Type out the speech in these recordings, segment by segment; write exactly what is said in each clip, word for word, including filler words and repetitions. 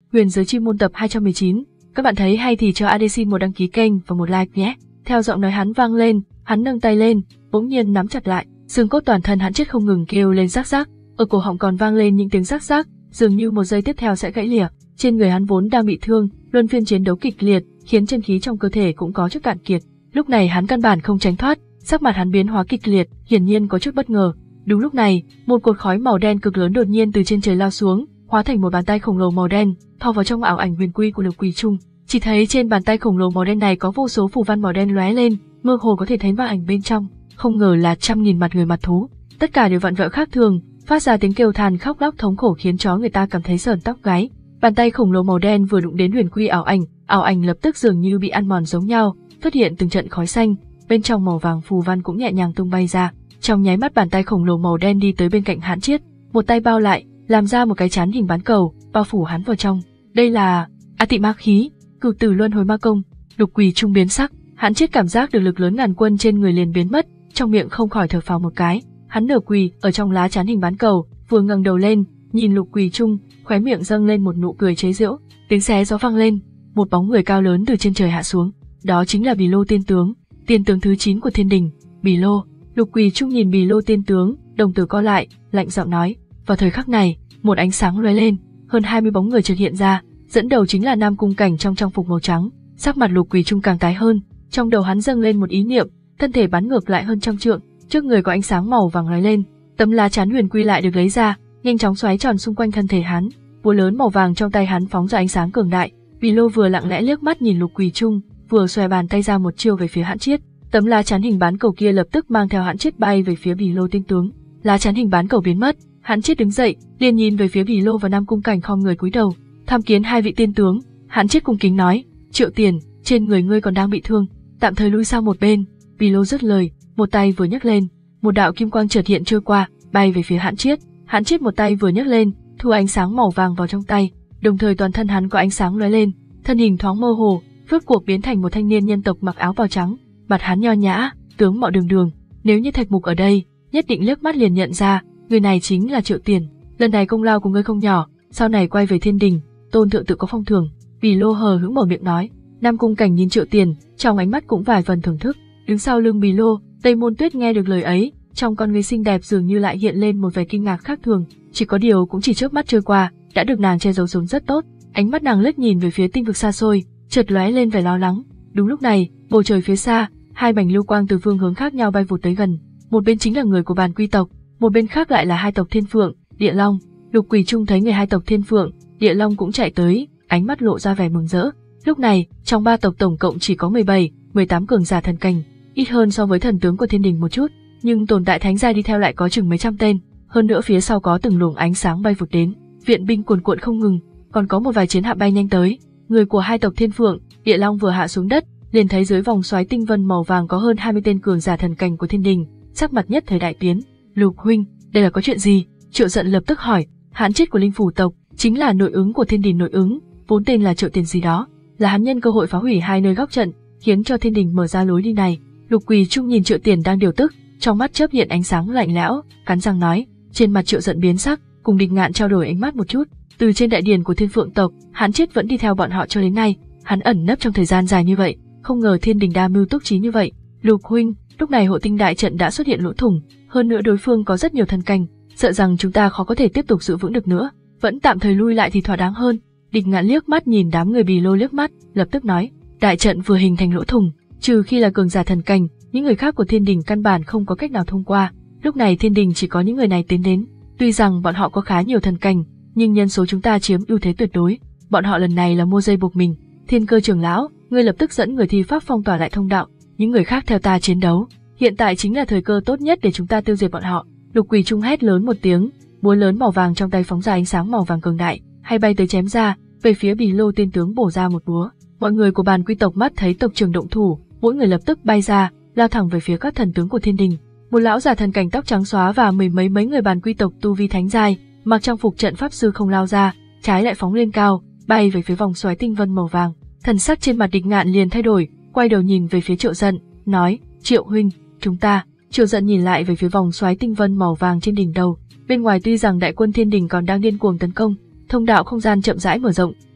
Huyền Giới Chi Môn tập hai trăm mười chín. Các bạn thấy hay thì cho a đê xin một đăng ký kênh và một like nhé. Theo giọng nói hắn vang lên, hắn nâng tay lên, bỗng nhiên nắm chặt lại, xương cốt toàn thân hắn chết không ngừng kêu lên rắc rắc, ở cổ họng còn vang lên những tiếng rắc rắc, dường như một giây tiếp theo sẽ gãy lìa. Trên người hắn vốn đang bị thương, luân phiên chiến đấu kịch liệt, khiến chân khí trong cơ thể cũng có chút cạn kiệt. Lúc này hắn căn bản không tránh thoát, sắc mặt hắn biến hóa kịch liệt, hiển nhiên có chút bất ngờ. Đúng lúc này, một cột khói màu đen cực lớn đột nhiên từ trên trời lao xuống, hóa thành một bàn tay khổng lồ màu đen, thò vào trong ảo ảnh huyền quy của Lục Quỳ Trung. Chỉ thấy trên bàn tay khổng lồ màu đen này có vô số phù văn màu đen lóe lên, mơ hồ có thể thấy vào ảnh bên trong, không ngờ là trăm nghìn mặt người mặt thú, tất cả đều vặn vẹo khác thường, phát ra tiếng kêu than khóc lóc thống khổ khiến cho người ta cảm thấy sởn tóc gáy. Bàn tay khổng lồ màu đen vừa đụng đến huyền quy ảo ảnh, ảo ảnh lập tức dường như bị ăn mòn giống nhau, xuất hiện từng trận khói xanh, bên trong màu vàng phù văn cũng nhẹ nhàng tung bay ra. Trong nháy mắt bàn tay khổng lồ màu đen đi tới bên cạnh Hàn Chiết, một tay bao lại, làm ra một cái chán hình bán cầu, bao phủ hắn vào trong. Đây là A Tị Ma khí, Cửu Tử Luân Hồi Ma Công. Lục Quỳ Trung biến sắc, Hàn Chiết cảm giác được lực lớn ngàn quân trên người liền biến mất, trong miệng không khỏi thở phào một cái. Hắn nửa quỳ ở trong lá chán hình bán cầu, vừa ngẩng đầu lên, nhìn Lục Quỳ Trung, khóe miệng dâng lên một nụ cười chế giễu. Tiếng xé gió vang lên, một bóng người cao lớn từ trên trời hạ xuống, đó chính là Bì Lô Tiên Tướng, tiên tướng thứ chín của Thiên Đình. Bì Lô. Lục Quỳ Trung nhìn Bì Lô Tiên Tướng, đồng tử co lại, lạnh giọng nói. Vào thời khắc này, một ánh sáng lóe lên, hơn hai mươi bóng người chợt hiện ra, dẫn đầu chính là Nam Cung Cảnh trong trang phục màu trắng. Sắc mặt Lục Quỳ Trung càng tái hơn, trong đầu hắn dâng lên một ý niệm, thân thể bắn ngược lại hơn trăm trượng, trước người có ánh sáng màu vàng lóe lên, tấm lá chắn huyền quy lại được lấy ra, nhanh chóng xoáy tròn xung quanh thân thể hắn. Búa lớn màu vàng trong tay hắn phóng ra ánh sáng cường đại. Bì Lô vừa lặng lẽ liếc mắt nhìn Lục Quỳ Trung, vừa xòe bàn tay ra một chiêu về phía Hàn Chiết. Tấm lá chắn hình bán cầu kia lập tức mang theo Hàn Chiết bay về phía Bì Lô Tiên Tướng. Lá chắn hình bán cầu biến mất, Hàn Chiết đứng dậy, liền nhìn về phía Bì Lô và Nam Cung Cảnh khom người cúi đầu, tham kiến hai vị tiên tướng. Hàn Chiết cung kính nói, Triệu Tiền, trên người ngươi còn đang bị thương, tạm thời lui sang một bên. Bì Lô dứt lời, một tay vừa nhấc lên, một đạo kim quang chợt hiện trôi qua, bay về phía Hàn Chiết. Hàn Chiết một tay vừa nhấc lên, thu ánh sáng màu vàng vào trong tay, đồng thời toàn thân hắn có ánh sáng lóe lên, thân hình thoáng mơ hồ, rốt cuộc biến thành một thanh niên nhân tộc mặc áo bào trắng, mặt hắn nho nhã, tướng mạo đường đường. Nếu như Thạch Mục ở đây, nhất định liếc mắt liền nhận ra, người này chính là Triệu Tiền. Lần này công lao của ngươi không nhỏ, sau này quay về Thiên Đình, Tôn thượng tự có phong thưởng. Bì Lô hờ hững mở miệng nói. Nam Cung Cảnh nhìn Triệu Tiền, trong ánh mắt cũng vài phần thưởng thức. Đứng sau lưng Bì Lô, Tây Môn Tuyết nghe được lời ấy, trong con người xinh đẹp dường như lại hiện lên một vẻ kinh ngạc khác thường, chỉ có điều cũng chỉ chớp mắt trôi qua, đã được nàng che giấu xuống rất tốt. Ánh mắt nàng liếc nhìn về phía tinh vực xa xôi, chợt lóe lên vẻ lo lắng. Đúng lúc này, bầu trời phía xa, hai mảnh lưu quang từ phương hướng khác nhau bay vụt tới gần, một bên chính là người của Bàn Quy tộc, một bên khác lại là hai tộc Thiên Phượng, Địa Long. Lục Quỳ Trung thấy người hai tộc Thiên Phượng, Địa Long cũng chạy tới, ánh mắt lộ ra vẻ mừng rỡ. Lúc này, trong ba tộc tổng cộng chỉ có mười bảy, mười tám cường giả thần cảnh, ít hơn so với thần tướng của Thiên Đình một chút, nhưng tồn tại thánh giai đi theo lại có chừng mấy trăm tên, hơn nữa phía sau có từng luồng ánh sáng bay vụt đến, viện binh cuồn cuộn không ngừng, còn có một vài chiến hạm bay nhanh tới. Người của hai tộc Thiên Phượng, Địa Long vừa hạ xuống đất, liền thấy dưới vòng xoáy tinh vân màu vàng có hơn hai mươi tên cường giả thần cảnh của Thiên Đình, sắc mặt nhất thời đại biến. Lục huynh, đây là có chuyện gì? Triệu Giận lập tức hỏi. Hàn Chiết của Linh Phủ tộc chính là nội ứng của Thiên Đình nội ứng, vốn tên là Triệu Tiền gì đó, là hắn nhân cơ hội phá hủy hai nơi góc trận, khiến cho Thiên Đình mở ra lối đi này. Lục Quỳ Trung nhìn Triệu Tiền đang điều tức, trong mắt chớp hiện ánh sáng lạnh lẽo, cắn răng nói. Trên mặt Triệu Giận biến sắc, cùng Địch Ngạn trao đổi ánh mắt một chút. Từ trên đại điển của Thiên Phượng tộc, Hàn Chiết vẫn đi theo bọn họ cho đến nay, hắn ẩn nấp trong thời gian dài như vậy, không ngờ Thiên Đình đa mưu túc trí như vậy. Lục huynh, lúc này hộ tinh đại trận đã xuất hiện lỗ thủng, hơn nữa đối phương có rất nhiều thần cảnh, sợ rằng chúng ta khó có thể tiếp tục giữ vững được nữa, vẫn tạm thời lui lại thì thỏa đáng hơn. Địch Ngạn liếc mắt nhìn đám người Bì Lô liếc mắt, lập tức nói, đại trận vừa hình thành lỗ thủng, trừ khi là cường giả thần cảnh, những người khác của Thiên Đình căn bản không có cách nào thông qua. Lúc này Thiên Đình chỉ có những người này tiến đến, tuy rằng bọn họ có khá nhiều thần cảnh, nhưng nhân số chúng ta chiếm ưu thế tuyệt đối. Bọn họ lần này là mua dây buộc mình. Thiên Cơ trưởng lão, ngươi lập tức dẫn người thi pháp phong tỏa lại thông đạo, những người khác theo ta chiến đấu. Hiện tại chính là thời cơ tốt nhất để chúng ta tiêu diệt bọn họ. Lục Quỳ Trung hét lớn một tiếng, búa lớn màu vàng trong tay phóng ra ánh sáng màu vàng cường đại, hay bay tới chém ra, về phía Bì Lô Tiên Tướng bổ ra một búa. Mọi người của Bàn Quy tộc mắt thấy tộc trưởng động thủ, mỗi người lập tức bay ra, lao thẳng về phía các thần tướng của Thiên Đình. Một lão già thần cảnh tóc trắng xóa và mười mấy mấy người Bàn Quy tộc tu vi thánh giai, mặc trang phục trận pháp sư không lao ra, trái lại phóng lên cao, bay về phía vòng xoáy tinh vân màu vàng. Thần sắc trên mặt Địch Ngạn liền thay đổi, quay đầu nhìn về phía Triệu Giận, nói, Triệu huynh, chúng ta. Triệu Giận nhìn lại về phía vòng xoáy tinh vân màu vàng trên đỉnh đầu, bên ngoài tuy rằng đại quân Thiên Đình còn đang điên cuồng tấn công, thông đạo không gian chậm rãi mở rộng,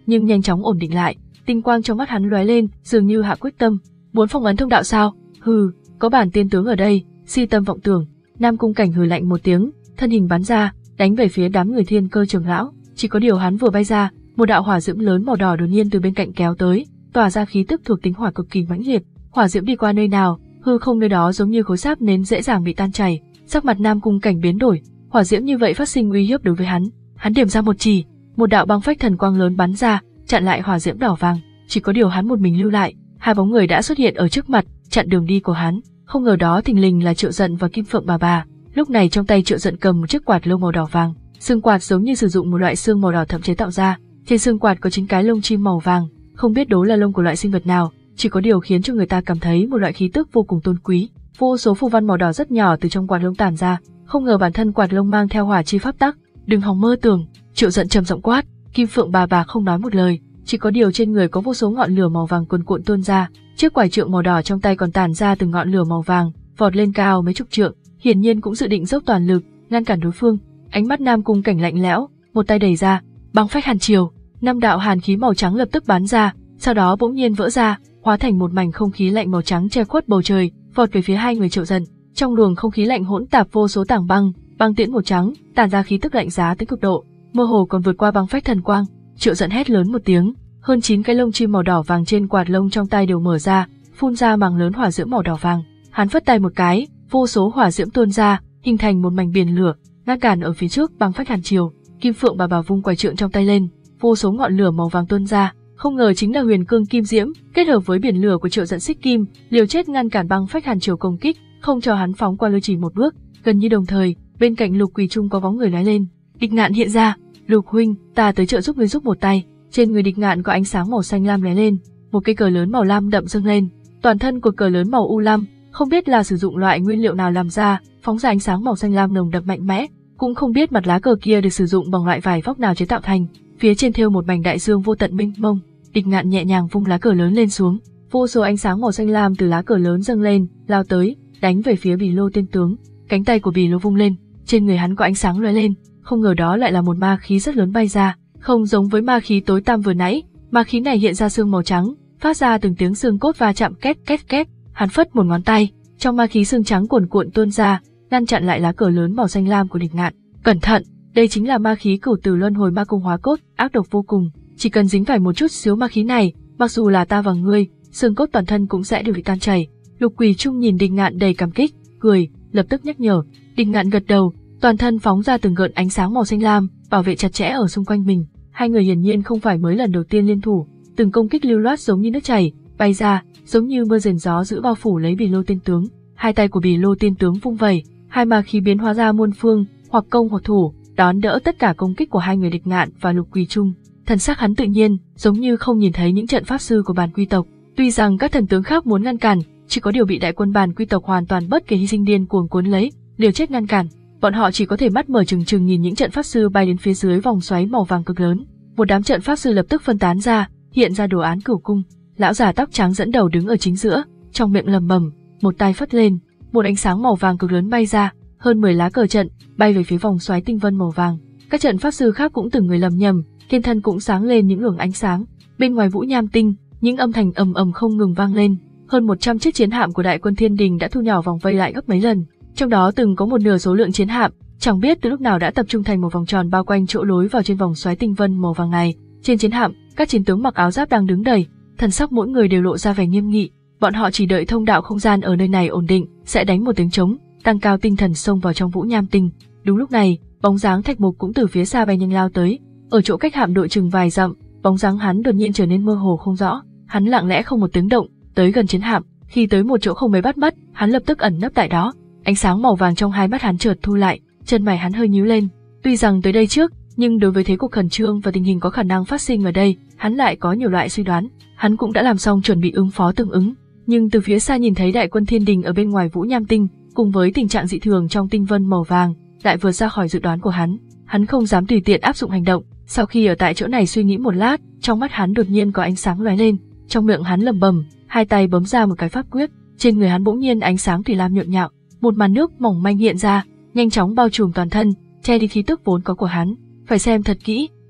nhưng nhanh chóng ổn định lại, tinh quang trong mắt hắn lóe lên, dường như hạ quyết tâm, muốn phong ấn thông đạo sao? Hừ, có bản tiên tướng ở đây, si tâm vọng tưởng. Nam Cung Cảnh hừ lạnh một tiếng, thân hình bắn ra, đánh về phía đám người Thiên Cơ trưởng lão. Chỉ có điều hắn vừa bay ra, một đạo hỏa diễm lớn màu đỏ đột nhiên từ bên cạnh kéo tới, tỏa ra khí tức thuộc tính hỏa cực kỳ mãnh liệt. Hỏa diễm đi qua nơi nào, hư không nơi đó giống như khối sáp nến dễ dàng bị tan chảy. Sắc mặt Nam Cung Cảnh biến đổi, hỏa diễm như vậy phát sinh uy hiếp đối với hắn. Hắn điểm ra một chỉ, một đạo băng phách thần quang lớn bắn ra, chặn lại hỏa diễm đỏ vàng. Chỉ có điều hắn một mình lưu lại, hai bóng người đã xuất hiện ở trước mặt, chặn đường đi của hắn. Không ngờ đó thình lình là Triệu Dận và Kim Phượng bà bà. Lúc này trong tay Triệu Dận cầm một chiếc quạt lông màu đỏ vàng, xương quạt giống như sử dụng một loại xương màu đỏ thẫm chế tạo ra. Trên xương quạt có chín cái lông chim màu vàng, không biết đó là lông của loại sinh vật nào, chỉ có điều khiến cho người ta cảm thấy một loại khí tức vô cùng tôn quý. Vô số phù văn màu đỏ rất nhỏ từ trong quạt lông tản ra, không ngờ bản thân quạt lông mang theo hỏa chi pháp tắc. Đừng hòng mơ tưởng, Triệu Dận trầm giọng quát. Kim Phượng bà bà không nói một lời, chỉ có điều trên người có vô số ngọn lửa màu vàng cuồn cuộn tuôn ra, chiếc quải trượng màu đỏ trong tay còn tản ra từng ngọn lửa màu vàng, vọt lên cao mấy chục trượng, hiển nhiên cũng dự định dốc toàn lực ngăn cản đối phương. Ánh mắt Nam Cung Cảnh lạnh lẽo, một tay đẩy ra, băng phách hàn triều, năm đạo hàn khí màu trắng lập tức bắn ra, sau đó bỗng nhiên vỡ ra, hóa thành một mảnh không khí lạnh màu trắng che khuất bầu trời, vọt về phía hai người Triệu Dận. Trong luồng không khí lạnh hỗn tạp vô số tảng băng, băng tiễn màu trắng, tản ra khí tức lạnh giá tới cực độ, mơ hồ còn vượt qua băng phách thần quang. Triệu Dận hét lớn một tiếng, hơn chín cái lông chim màu đỏ vàng trên quạt lông trong tay đều mở ra, phun ra màng lớn hỏa diễm màu đỏ vàng. Hắn phất tay một cái, vô số hỏa diễm tuôn ra, hình thành một mảnh biển lửa, ngăn cản ở phía trước băng phách hàn triều. Kim Phượng bà bà vung quải trượng trong tay lên, vô số ngọn lửa màu vàng tuôn ra, không ngờ chính là huyền cương kim diễm, kết hợp với biển lửa của Triệu Dận xích kim, liều chết ngăn cản băng phách hàn triều công kích, không cho hắn phóng qua lôi chỉ một bước. Gần như đồng thời, bên cạnh Lục Quỳ Trung có bóng người lóe lên, Địch Ngạn hiện ra. Lục huynh, ta tới trợ giúp ngươi giúp một tay. Trên người Địch Ngạn có ánh sáng màu xanh lam lóe lên, một cây cờ lớn màu lam đậm dâng lên, toàn thân của cờ lớn màu u lam, không biết là sử dụng loại nguyên liệu nào làm ra, phóng ra ánh sáng màu xanh lam nồng đậm mạnh mẽ, cũng không biết mặt lá cờ kia được sử dụng bằng loại vải vóc nào chế tạo thành, phía trên thêu một mảnh đại dương vô tận mênh mông. Địch Ngạn nhẹ nhàng vung lá cờ lớn lên xuống, vô số ánh sáng màu xanh lam từ lá cờ lớn dâng lên, lao tới, đánh về phía Bỉ Lô tiên tướng. Cánh tay của Bỉ Lô vung lên, trên người hắn có ánh sáng lóe lên, không ngờ đó lại là một ma khí rất lớn bay ra, không giống với ma khí tối tăm vừa nãy, ma khí này hiện ra xương màu trắng, phát ra từng tiếng xương cốt va chạm két két két. Hắn phất một ngón tay, trong ma khí xương trắng cuồn cuộn tuôn ra, ngăn chặn lại lá cờ lớn màu xanh lam của Địch Ngạn. Cẩn thận, đây chính là ma khí cửu tử luân hồi ma cung hóa cốt, ác độc vô cùng, chỉ cần dính phải một chút xíu ma khí này, mặc dù là ta và ngươi, xương cốt toàn thân cũng sẽ đều bị tan chảy. Lục Quỳ Trung nhìn Địch Ngạn đầy cảm kích, cười, lập tức nhắc nhở. Địch Ngạn gật đầu, toàn thân phóng ra từng gợn ánh sáng màu xanh lam, bảo vệ chặt chẽ ở xung quanh mình. Hai người hiển nhiên không phải mới lần đầu tiên liên thủ, từng công kích lưu loát giống như nước chảy, bay ra, giống như mưa rền gió dữ bao phủ lấy Bỉ Lô tiên tướng. Hai tay của Bỉ Lô tiên tướng vung vẩy, hai ma khí biến hóa ra muôn phương, hoặc công hoặc thủ, đón đỡ tất cả công kích của hai người Địch Ngạn và Lục Quỳ Trung. Thần sắc hắn tự nhiên, giống như không nhìn thấy những trận pháp sư của bản quy tộc. Tuy rằng các thần tướng khác muốn ngăn cản, chỉ có điều bị đại quân bản quy tộc hoàn toàn bất kể hy sinh điên cuồng cuốn lấy, liều chết ngăn cản. Bọn họ chỉ có thể mắt mở trừng trừng nhìn những trận pháp sư bay đến phía dưới vòng xoáy màu vàng cực lớn. Một đám trận pháp sư lập tức phân tán ra, hiện ra đồ án cửu cung. Lão già tóc trắng dẫn đầu đứng ở chính giữa, trong miệng lẩm bẩm, một tay phất lên, một ánh sáng màu vàng cực lớn bay ra, hơn mười lá cờ trận bay về phía vòng xoáy tinh vân màu vàng. Các trận pháp sư khác cũng từng người lầm nhầm, thiên thân cũng sáng lên những luồng ánh sáng. Bên ngoài Vũ Nham Tinh, những âm thanh ầm ầm không ngừng vang lên. Hơn một trăm chiếc chiến hạm của đại quân Thiên Đình đã thu nhỏ vòng vây lại gấp mấy lần. Trong đó từng có một nửa số lượng chiến hạm, chẳng biết từ lúc nào đã tập trung thành một vòng tròn bao quanh chỗ lối vào trên vòng xoáy tinh vân màu vàng này. Trên chiến hạm, các chiến tướng mặc áo giáp đang đứng đầy, thần sắc mỗi người đều lộ ra vẻ nghiêm nghị. Bọn họ chỉ đợi thông đạo không gian ở nơi này ổn định, sẽ đánh một tiếng trống, tăng cao tinh thần xông vào trong Vũ Nham Tinh. Đúng lúc này, bóng dáng Thạch Mục cũng từ phía xa bay nhanh lao tới. Ở chỗ cách hạm đội chừng vài dặm, bóng dáng hắn đột nhiên trở nên mơ hồ không rõ. Hắn lặng lẽ không một tiếng động, tới gần chiến hạm. Khi tới một chỗ không mấy bắt mắt, hắn lập tức ẩn nấp tại đó. Ánh sáng màu vàng trong hai mắt hắn chợt thu lại, chân mày hắn hơi nhíu lên. Tuy rằng tới đây trước, nhưng đối với thế cục khẩn trương và tình hình có khả năng phát sinh ở đây, hắn lại có nhiều loại suy đoán. Hắn cũng đã làm xong chuẩn bị ứng phó tương ứng, nhưng từ phía xa nhìn thấy đại quân Thiên Đình ở bên ngoài Vũ Nham Tinh, cùng với tình trạng dị thường trong tinh vân màu vàng, lại vượt ra khỏi dự đoán của hắn. Hắn không dám tùy tiện áp dụng hành động. Sau khi ở tại chỗ này suy nghĩ một lát, trong mắt hắn đột nhiên có ánh sáng lóe lên, trong miệng hắn lẩm bẩm, hai tay bấm ra một cái pháp quyết, trên người hắn bỗng nhiên ánh sáng thủy lam nhộn nhạo, một màn nước mỏng manh hiện ra, nhanh chóng bao trùm toàn thân, che đi khí tức vốn có của hắn. Phải xem thật kỹ,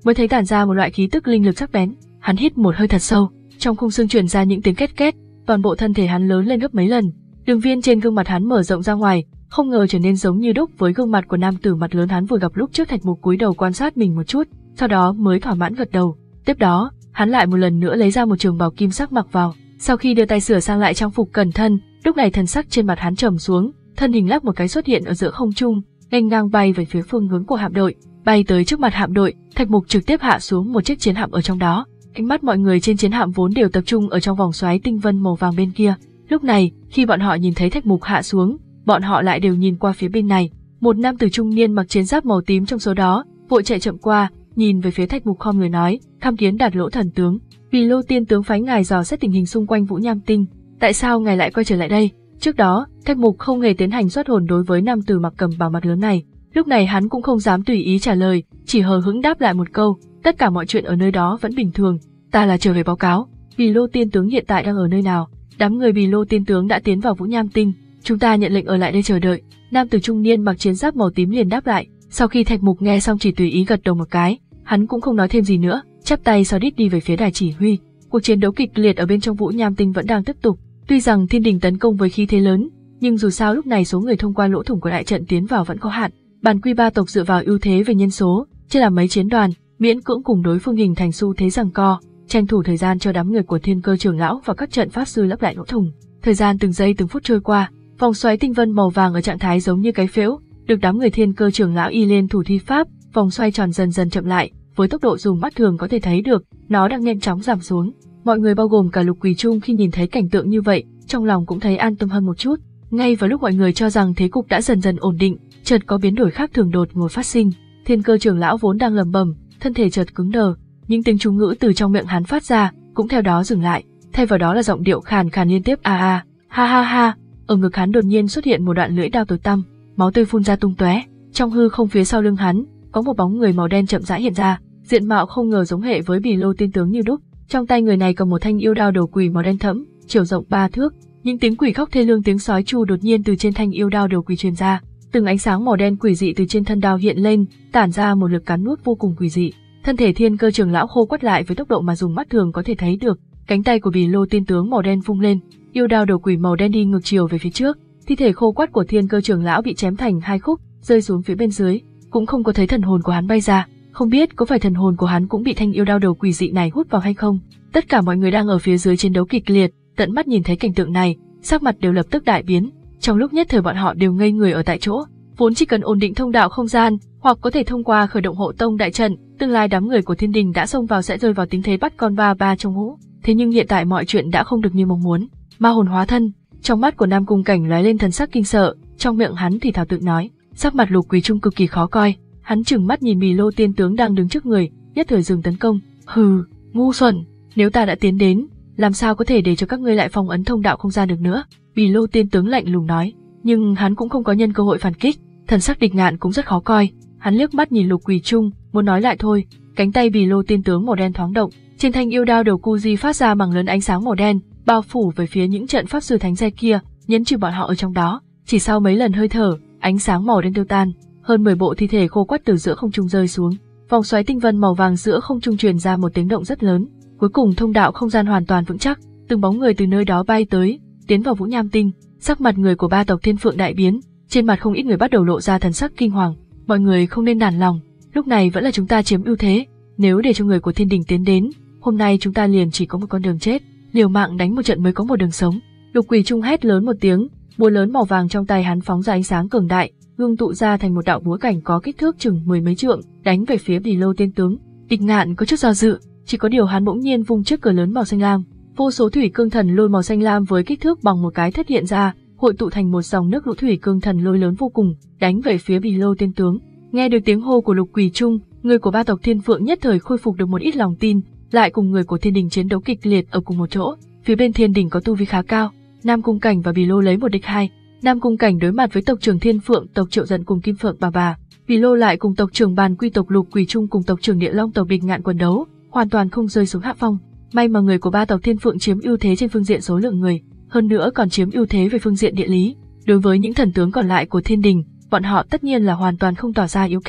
mới thấy tản ra một loại khí tức linh lực sắc bén. Hắn hít một hơi thật sâu, trong khung xương truyền ra những tiếng két két, toàn bộ thân thể hắn lớn lên gấp mấy lần. Đường viền trên gương mặt hắn mở rộng ra ngoài, không ngờ trở nên giống như đúc với gương mặt của nam tử mặt lớn hắn vừa gặp lúc trước. Thạch Mục cúi đầu quan sát mình một chút, sau đó mới thỏa mãn gật đầu. Tiếp đó, hắn lại một lần nữa lấy ra một trường bào kim sắc mặc vào. Sau khi đưa tay sửa sang lại trang phục cẩn thân, lúc này thần sắc trên mặt hắn trầm xuống, thân hình lắc một cái xuất hiện ở giữa không trung, nghênh ngang bay về phía phương hướng của hạm đội. Bay tới trước mặt hạm đội, Thạch Mục trực tiếp hạ xuống một chiếc chiến hạm ở trong đó. Ánh mắt mọi người trên chiến hạm vốn đều tập trung ở trong vòng xoáy tinh vân màu vàng bên kia. Lúc này, khi bọn họ nhìn thấy Thạch Mục hạ xuống, bọn họ lại đều nhìn qua phía bên này. Một nam tử trung niên mặc chiến giáp màu tím trong số đó, vội chạy chậm qua, nhìn về phía Thạch Mục khom người nói: "Tham kiến Đạt Lỗ thần tướng, Vì Lô tiên tướng phái ngài dò xét tình hình xung quanh Vũ Nham Tinh, tại sao ngài lại quay trở lại đây?" Trước đó, Thạch Mục không hề tiến hành xuất hồn đối với nam tử mặc cầm bào mặt lớn này. Lúc này hắn cũng không dám tùy ý trả lời, chỉ hờ hững đáp lại một câu: "Tất cả mọi chuyện ở nơi đó vẫn bình thường, ta là trở về báo cáo. Vì Lô tiên tướng hiện tại đang ở nơi nào?" "Đám người Vì Lô tiên tướng đã tiến vào Vũ Nham Tinh, chúng ta nhận lệnh ở lại đây chờ đợi." Nam tử trung niên mặc chiến giáp màu tím liền đáp lại. Sau khi Thạch Mục nghe xong chỉ tùy ý gật đầu một cái, hắn cũng không nói thêm gì nữa, chắp tay sau đít đi về phía đài chỉ huy. Cuộc chiến đấu kịch liệt ở bên trong Vũ Nham Tinh vẫn đang tiếp tục. Tuy rằng Thiên Đình tấn công với khí thế lớn, nhưng dù sao lúc này số người thông qua lỗ thủng của đại trận tiến vào vẫn có hạn. Bản Quy ba tộc dựa vào ưu thế về nhân số, chia làm mấy chiến đoàn, miễn cưỡng cùng đối phương hình thành xu thế giằng co, tranh thủ thời gian cho đám người của Thiên Cơ trưởng lão và các trận pháp sư lấp lại lỗ thủng. Thời gian từng giây từng phút trôi qua, vòng xoáy tinh vân màu vàng ở trạng thái giống như cái phễu, được đám người Thiên Cơ trưởng lão y lên thủ thi pháp, vòng xoay tròn dần dần chậm lại, với tốc độ dùng mắt thường có thể thấy được, nó đang nhanh chóng giảm xuống. Mọi người bao gồm cả Lục Quỳ Trung khi nhìn thấy cảnh tượng như vậy, trong lòng cũng thấy an tâm hơn một chút. Ngay vào lúc mọi người cho rằng thế cục đã dần dần ổn định, chợt có biến đổi khác thường đột ngột phát sinh. Thiên Cơ trưởng lão vốn đang lẩm bẩm, thân thể chợt cứng đờ, những tiếng chú ngữ từ trong miệng hắn phát ra cũng theo đó dừng lại, thay vào đó là giọng điệu khàn khàn liên tiếp a a, ha ha ha. Ở ngực hắn đột nhiên xuất hiện một đoạn lưỡi đao tối tăm, máu tươi phun ra tung tóe. Trong hư không phía sau lưng hắn, có một bóng người màu đen chậm rãi hiện ra, diện mạo không ngờ giống hệ với Bì Lô tiên tướng như đúc. Trong tay người này cầm một thanh yêu đao đầu quỷ màu đen thẫm, chiều rộng ba thước. Những tiếng quỷ khóc thê lương, tiếng sói tru đột nhiên từ trên thanh yêu đao đầu quỷ truyền ra. Từng ánh sáng màu đen quỷ dị từ trên thân đao hiện lên, tản ra một lực cắn nuốt vô cùng quỷ dị. Thân thể Thiên Cơ trưởng lão khô quắt lại với tốc độ mà dùng mắt thường có thể thấy được. Cánh tay của Bì Lô tiên tướng màu đen vung lên, yêu đao đầu quỷ màu đen đi ngược chiều về phía trước. Thi thể khô quắt của Thiên Cơ trưởng lão bị chém thành hai khúc, rơi xuống phía bên dưới. Cũng không có thấy thần hồn của hắn bay ra, không biết có phải thần hồn của hắn cũng bị thanh yêu đao đầu quỷ dị này hút vào hay không. Tất cả mọi người đang ở phía dưới chiến đấu kịch liệt, tận mắt nhìn thấy cảnh tượng này, sắc mặt đều lập tức đại biến. Trong lúc nhất thời bọn họ đều ngây người ở tại chỗ. Vốn chỉ cần ổn định thông đạo không gian, hoặc có thể thông qua khởi động hộ tông đại trận, tương lai đám người của Thiên Đình đã xông vào sẽ rơi vào tình thế bắt con ba ba trong hũ. Thế nhưng hiện tại mọi chuyện đã không được như mong muốn. Ma hồn hóa thân, trong mắt của Nam Cung Cảnh lóe lên thần sắc kinh sợ, trong miệng hắn thì thào tự nói. Sắc mặt Lục Quỳ Trung cực kỳ khó coi, hắn trừng mắt nhìn Bì Lô tiên tướng đang đứng trước người, nhất thời dừng tấn công. Hừ, ngu xuẩn, nếu ta đã tiến đến, làm sao có thể để cho các ngươi lại phong ấn thông đạo không gian được nữa? Bì Lô tiên tướng lạnh lùng nói. Nhưng hắn cũng không có nhân cơ hội phản kích, thần sắc Địch Ngạn cũng rất khó coi. Hắn liếc mắt nhìn Lục Quỳ Trung, muốn nói lại thôi. Cánh tay Bì Lô tiên tướng màu đen thoáng động, trên thanh yêu đao đầu cu di phát ra mảng lớn ánh sáng màu đen, bao phủ về phía những trận pháp sư thánh giai kia, nhấn chìm bọn họ ở trong đó. Chỉ sau mấy lần hơi thở, ánh sáng màu đen tiêu tan, hơn mười bộ thi thể khô quắt từ giữa không trung rơi xuống. Vòng xoáy tinh vân màu vàng giữa không trung truyền ra một tiếng động rất lớn. Cuối cùng thông đạo không gian hoàn toàn vững chắc, từng bóng người từ nơi đó bay tới, tiến vào Vũ Nham Tinh. Sắc mặt người của ba tộc Thiên Phượng đại biến, trên mặt không ít người bắt đầu lộ ra thần sắc kinh hoàng. Mọi người không nên nản lòng, lúc này vẫn là chúng ta chiếm ưu thế. Nếu để cho người của Thiên Đình tiến đến, hôm nay chúng ta liền chỉ có một con đường chết, liều mạng đánh một trận mới có một đường sống. Lục Quỳ Trung hét lớn một tiếng, búa lớn màu vàng trong tay hắn phóng ra ánh sáng cường đại, ngưng tụ ra thành một đạo búa cảnh có kích thước chừng mười mấy trượng, đánh về phía Bì Lô tiên tướng. Địch Ngạn có chút do dự, chỉ có điều hắn bỗng nhiên vung chiếc cờ lớn màu xanh lam, vô số thủy cương thần lôi màu xanh lam với kích thước bằng một cái thất hiện ra, hội tụ thành một dòng nước lũ thủy cương thần lôi lớn vô cùng, đánh về phía Bì Lô tiên tướng. Nghe được tiếng hô của Lục Quỳ Trung, người của ba tộc Thiên Phượng nhất thời khôi phục được một ít lòng tin, lại cùng người của Thiên Đình chiến đấu kịch liệt ở cùng một chỗ. Phía bên Thiên Đình có tu vi khá cao, Nam Cung Cảnh và Bì Lô lấy một địch hai. Nam Cung Cảnh đối mặt với tộc trưởng Thiên Phượng tộc Triệu Dận cùng Kim Phượng bà bà, Bì Lô lại cùng tộc trưởng Bàn Quy tộc Lục Quỳ Trung cùng tộc trưởng Địa Long tộc Địch Ngạn quần đấu, hoàn toàn không rơi xuống hạ phong. May mà người của ba tộc Thiên Phượng chiếm ưu thế trên phương diện số lượng người, hơn nữa còn chiếm ưu thế về phương diện địa lý. Đối với những thần tướng còn lại của Thiên Đình, bọn họ tất nhiên là hoàn toàn không tỏ ra yếu kém.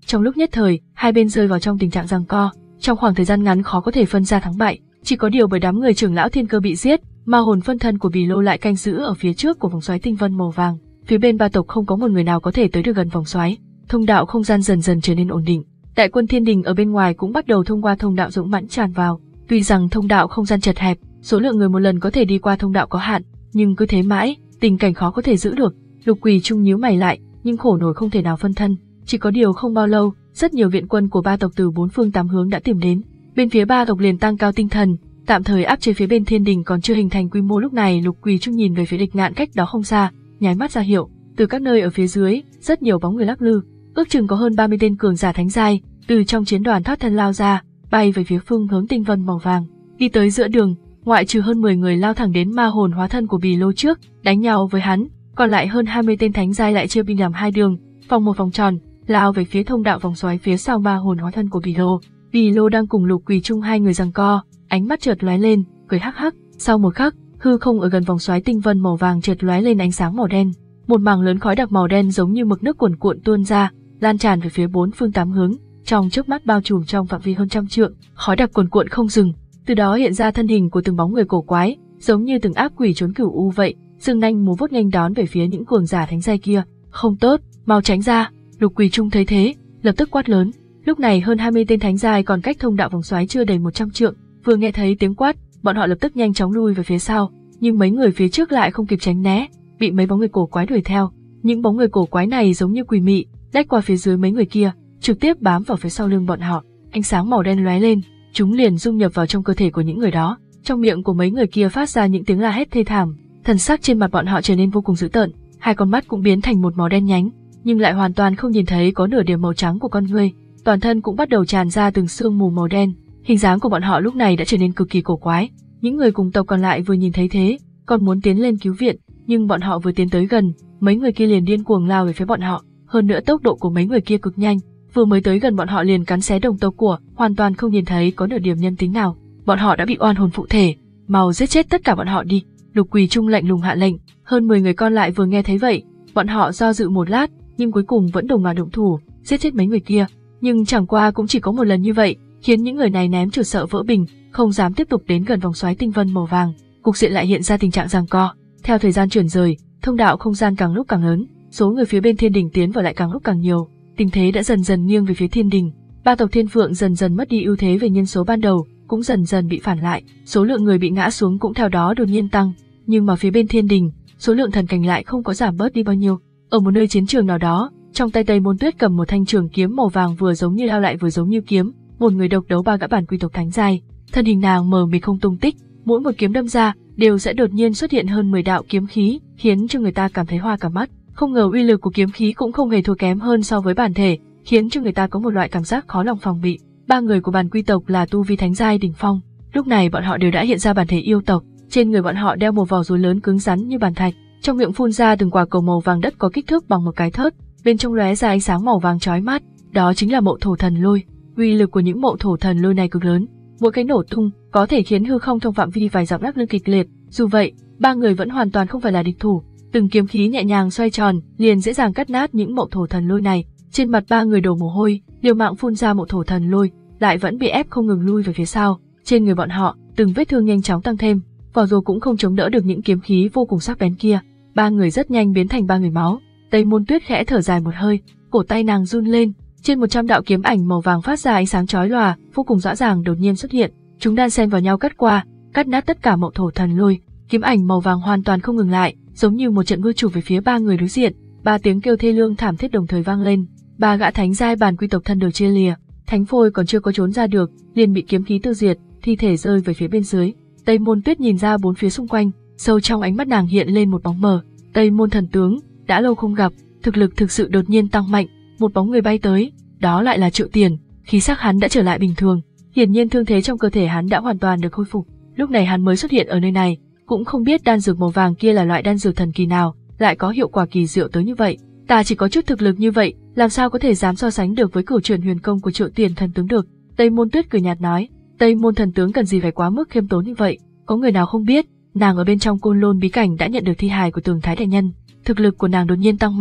Trong lúc nhất thời, hai bên rơi vào trong tình trạng giằng co, trong khoảng thời gian ngắn khó có thể phân ra thắng bại. Chỉ có điều bởi đám người trưởng lão thiên cơ bị giết, ma hồn phân thân của Bì Lô lại canh giữ ở phía trước của vòng xoáy tinh vân màu vàng. Phía bên ba tộc không có một người nào có thể tới được gần vòng xoáy. Thông đạo không gian dần dần trở nên ổn định. Đại quân thiên đình ở bên ngoài cũng bắt đầu thông qua thông đạo dũng mãnh tràn vào. Tuy rằng thông đạo không gian chật hẹp, số lượng người một lần có thể đi qua thông đạo có hạn, nhưng cứ thế mãi, tình cảnh khó có thể giữ được. Lục Quỳ Trung nhíu mày lại, nhưng khổ nổi không thể nào phân thân. Chỉ có điều không bao lâu, rất nhiều viện quân của ba tộc từ bốn phương tám hướng đã tìm đến. Bên phía ba tộc liền tăng cao tinh thần, tạm thời áp chế phía bên thiên đình còn chưa hình thành quy mô. Lúc này Lục Quỳ Trung nhìn về phía địch ngạn cách đó không xa, nháy mắt ra hiệu. Từ các nơi ở phía dưới, rất nhiều bóng người lắc lư, ước chừng có hơn ba mươi tên cường giả thánh giai, từ trong chiến đoàn thoát thân lao ra, bay về phía phương hướng tinh vân màu vàng. Đi tới giữa đường, ngoại trừ hơn mười người lao thẳng đến ma hồn hóa thân của Bì Lô trước, đánh nhau với hắn, còn lại hơn hai mươi tên thánh giai lại chia binh làm hai đường, vòng một vòng tròn, lao về phía thông đạo vòng xoáy phía sau ma hồn hóa thân của Bì Lô. Bì Lô đang cùng Lục Quỳ Trung hai người giằng co, ánh mắt chợt lóe lên, cười hắc hắc. Sau một khắc, hư không ở gần vòng xoáy tinh vân màu vàng chợt lóe lên ánh sáng màu đen. Một mảng lớn khói đặc màu đen giống như mực nước cuồn cuộn tuôn ra, lan tràn về phía bốn phương tám hướng, trong chớp mắt bao trùm trong phạm vi hơn trăm trượng. Khói đặc cuồn cuộn không dừng, từ đó hiện ra thân hình của từng bóng người cổ quái, giống như từng ác quỷ trốn cửu u vậy, dương nanh múa vuốt nghênh đón về phía những cường giả thánh giai kia. Không tốt, mau tránh ra! Lục Quỳ Trung thấy thế, lập tức quát lớn. Lúc này hơn hai mươi tên thánh giai còn cách thông đạo vòng xoáy chưa đầy một trăm trượng, vừa nghe thấy tiếng quát, bọn họ lập tức nhanh chóng lui về phía sau, nhưng mấy người phía trước lại không kịp tránh né, bị mấy bóng người cổ quái đuổi theo. Những bóng người cổ quái này giống như quỷ mị, lách qua phía dưới mấy người kia, trực tiếp bám vào phía sau lưng bọn họ. Ánh sáng màu đen lóe lên, chúng liền dung nhập vào trong cơ thể của những người đó. Trong miệng của mấy người kia phát ra những tiếng la hét thê thảm, thần sắc trên mặt bọn họ trở nên vô cùng dữ tợn, hai con mắt cũng biến thành một màu đen nhánh, nhưng lại hoàn toàn không nhìn thấy có nửa điểm màu trắng của con người. Toàn thân cũng bắt đầu tràn ra từng sương mù màu đen. Hình dáng của bọn họ lúc này đã trở nên cực kỳ cổ quái. Những người cùng tộc còn lại vừa nhìn thấy thế, còn muốn tiến lên cứu viện, nhưng bọn họ vừa tiến tới gần, mấy người kia liền điên cuồng lao về phía bọn họ. Hơn nữa tốc độ của mấy người kia cực nhanh, vừa mới tới gần bọn họ liền cắn xé đồng tộc của, hoàn toàn không nhìn thấy có nửa điểm nhân tính nào. Bọn họ đã bị oan hồn phụ thể, mau giết chết tất cả bọn họ đi. Lục Quỳ Trung lạnh lùng hạ lệnh. Hơn mười người còn lại vừa nghe thấy vậy, bọn họ do dự một lát, nhưng cuối cùng vẫn đồng loạt động thủ, giết chết mấy người kia. Nhưng chẳng qua cũng chỉ có một lần như vậy, khiến những người này ném chuột sợ vỡ bình, không dám tiếp tục đến gần vòng xoáy tinh vân màu vàng. Cục diện lại hiện ra tình trạng giằng co. Theo thời gian chuyển rời, thông đạo không gian càng lúc càng lớn, số người phía bên thiên đình tiến vào lại càng lúc càng nhiều. Tình thế đã dần dần nghiêng về phía thiên đình. Ba tộc thiên phượng dần dần mất đi ưu thế về nhân số ban đầu, cũng dần dần bị phản lại. Số lượng người bị ngã xuống cũng theo đó đột nhiên tăng. Nhưng mà phía bên thiên đình, số lượng thần cảnh lại không có giảm bớt đi bao nhiêu. Ở một nơi chiến trường nào đó, trong tay Tây Môn Tuyết cầm một thanh trường kiếm màu vàng vừa giống như đao lại vừa giống như kiếm. Một người độc đấu ba gã bản quy tộc thánh giai, thân hình nàng mờ mịt không tung tích, mỗi một kiếm đâm ra đều sẽ đột nhiên xuất hiện hơn mười đạo kiếm khí, khiến cho người ta cảm thấy hoa cả mắt. Không ngờ uy lực của kiếm khí cũng không hề thua kém hơn so với bản thể, khiến cho người ta có một loại cảm giác khó lòng phòng bị. Ba người của bản quy tộc là tu vi thánh giai đỉnh phong, lúc này bọn họ đều đã hiện ra bản thể yêu tộc, trên người bọn họ đeo một vỏ rối lớn cứng rắn như bàn thạch, trong miệng phun ra từng quả cầu màu vàng đất có kích thước bằng một cái thớt, bên trong lóe ra ánh sáng màu vàng chói mắt, đó chính là mậu thổ thần lôi. Uy lực của những mậu thổ thần lôi này cực lớn, mỗi cái nổ tung có thể khiến hư không trong phạm vi vài dặm lắc lư kịch liệt. Dù vậy, ba người vẫn hoàn toàn không phải là địch thủ. Từng kiếm khí nhẹ nhàng xoay tròn, liền dễ dàng cắt nát những mậu thổ thần lôi này. Trên mặt ba người đổ mồ hôi, liều mạng phun ra mậu thổ thần lôi, lại vẫn bị ép không ngừng lui về phía sau. Trên người bọn họ, từng vết thương nhanh chóng tăng thêm, vỏ rồ cũng không chống đỡ được những kiếm khí vô cùng sắc bén kia. Ba người rất nhanh biến thành ba người máu. Tây Môn Tuyết khẽ thở dài một hơi, cổ tay nàng run lên. Trên một trăm đạo kiếm ảnh màu vàng phát ra ánh sáng chói lòa, vô cùng rõ ràng đột nhiên xuất hiện. Chúng đan xen vào nhau cắt qua, cắt nát tất cả mậu thổ thần lôi. Kiếm ảnh màu vàng hoàn toàn không ngừng lại, giống như một trận mưa chụp về phía ba người đối diện. Ba tiếng kêu thê lương thảm thiết đồng thời vang lên. Ba gã thánh giai bản quy tộc thân đều chia lìa, thánh phôi còn chưa có trốn ra được, liền bị kiếm khí tiêu diệt, thi thể rơi về phía bên dưới. Tây Môn Tuyết nhìn ra bốn phía xung quanh, sâu trong ánh mắt nàng hiện lên một bóng mờ. Tây Môn thần tướng, đã lâu không gặp, thực lực thực sự đột nhiên tăng mạnh. Một bóng người bay tới, đó lại là Triệu Tiền. Khí sắc hắn đã trở lại bình thường, hiển nhiên thương thế trong cơ thể hắn đã hoàn toàn được khôi phục. Lúc này hắn mới xuất hiện ở nơi này, cũng không biết đan dược màu vàng kia là loại đan dược thần kỳ nào, lại có hiệu quả kỳ diệu tới như vậy. Ta chỉ có chút thực lực như vậy, làm sao có thể dám so sánh được với cửu truyền huyền công của Triệu Tiền thần tướng được? Tây Môn Tuyết cười nhạt nói. Tây Môn thần tướng cần gì phải quá mức khiêm tốn như vậy? Có người nào không biết, nàng ở bên trong Côn Lôn bí cảnh đã nhận được thi hài của Tường Thái đại nhân, thực lực của nàng đột nhiên tăng mạnh,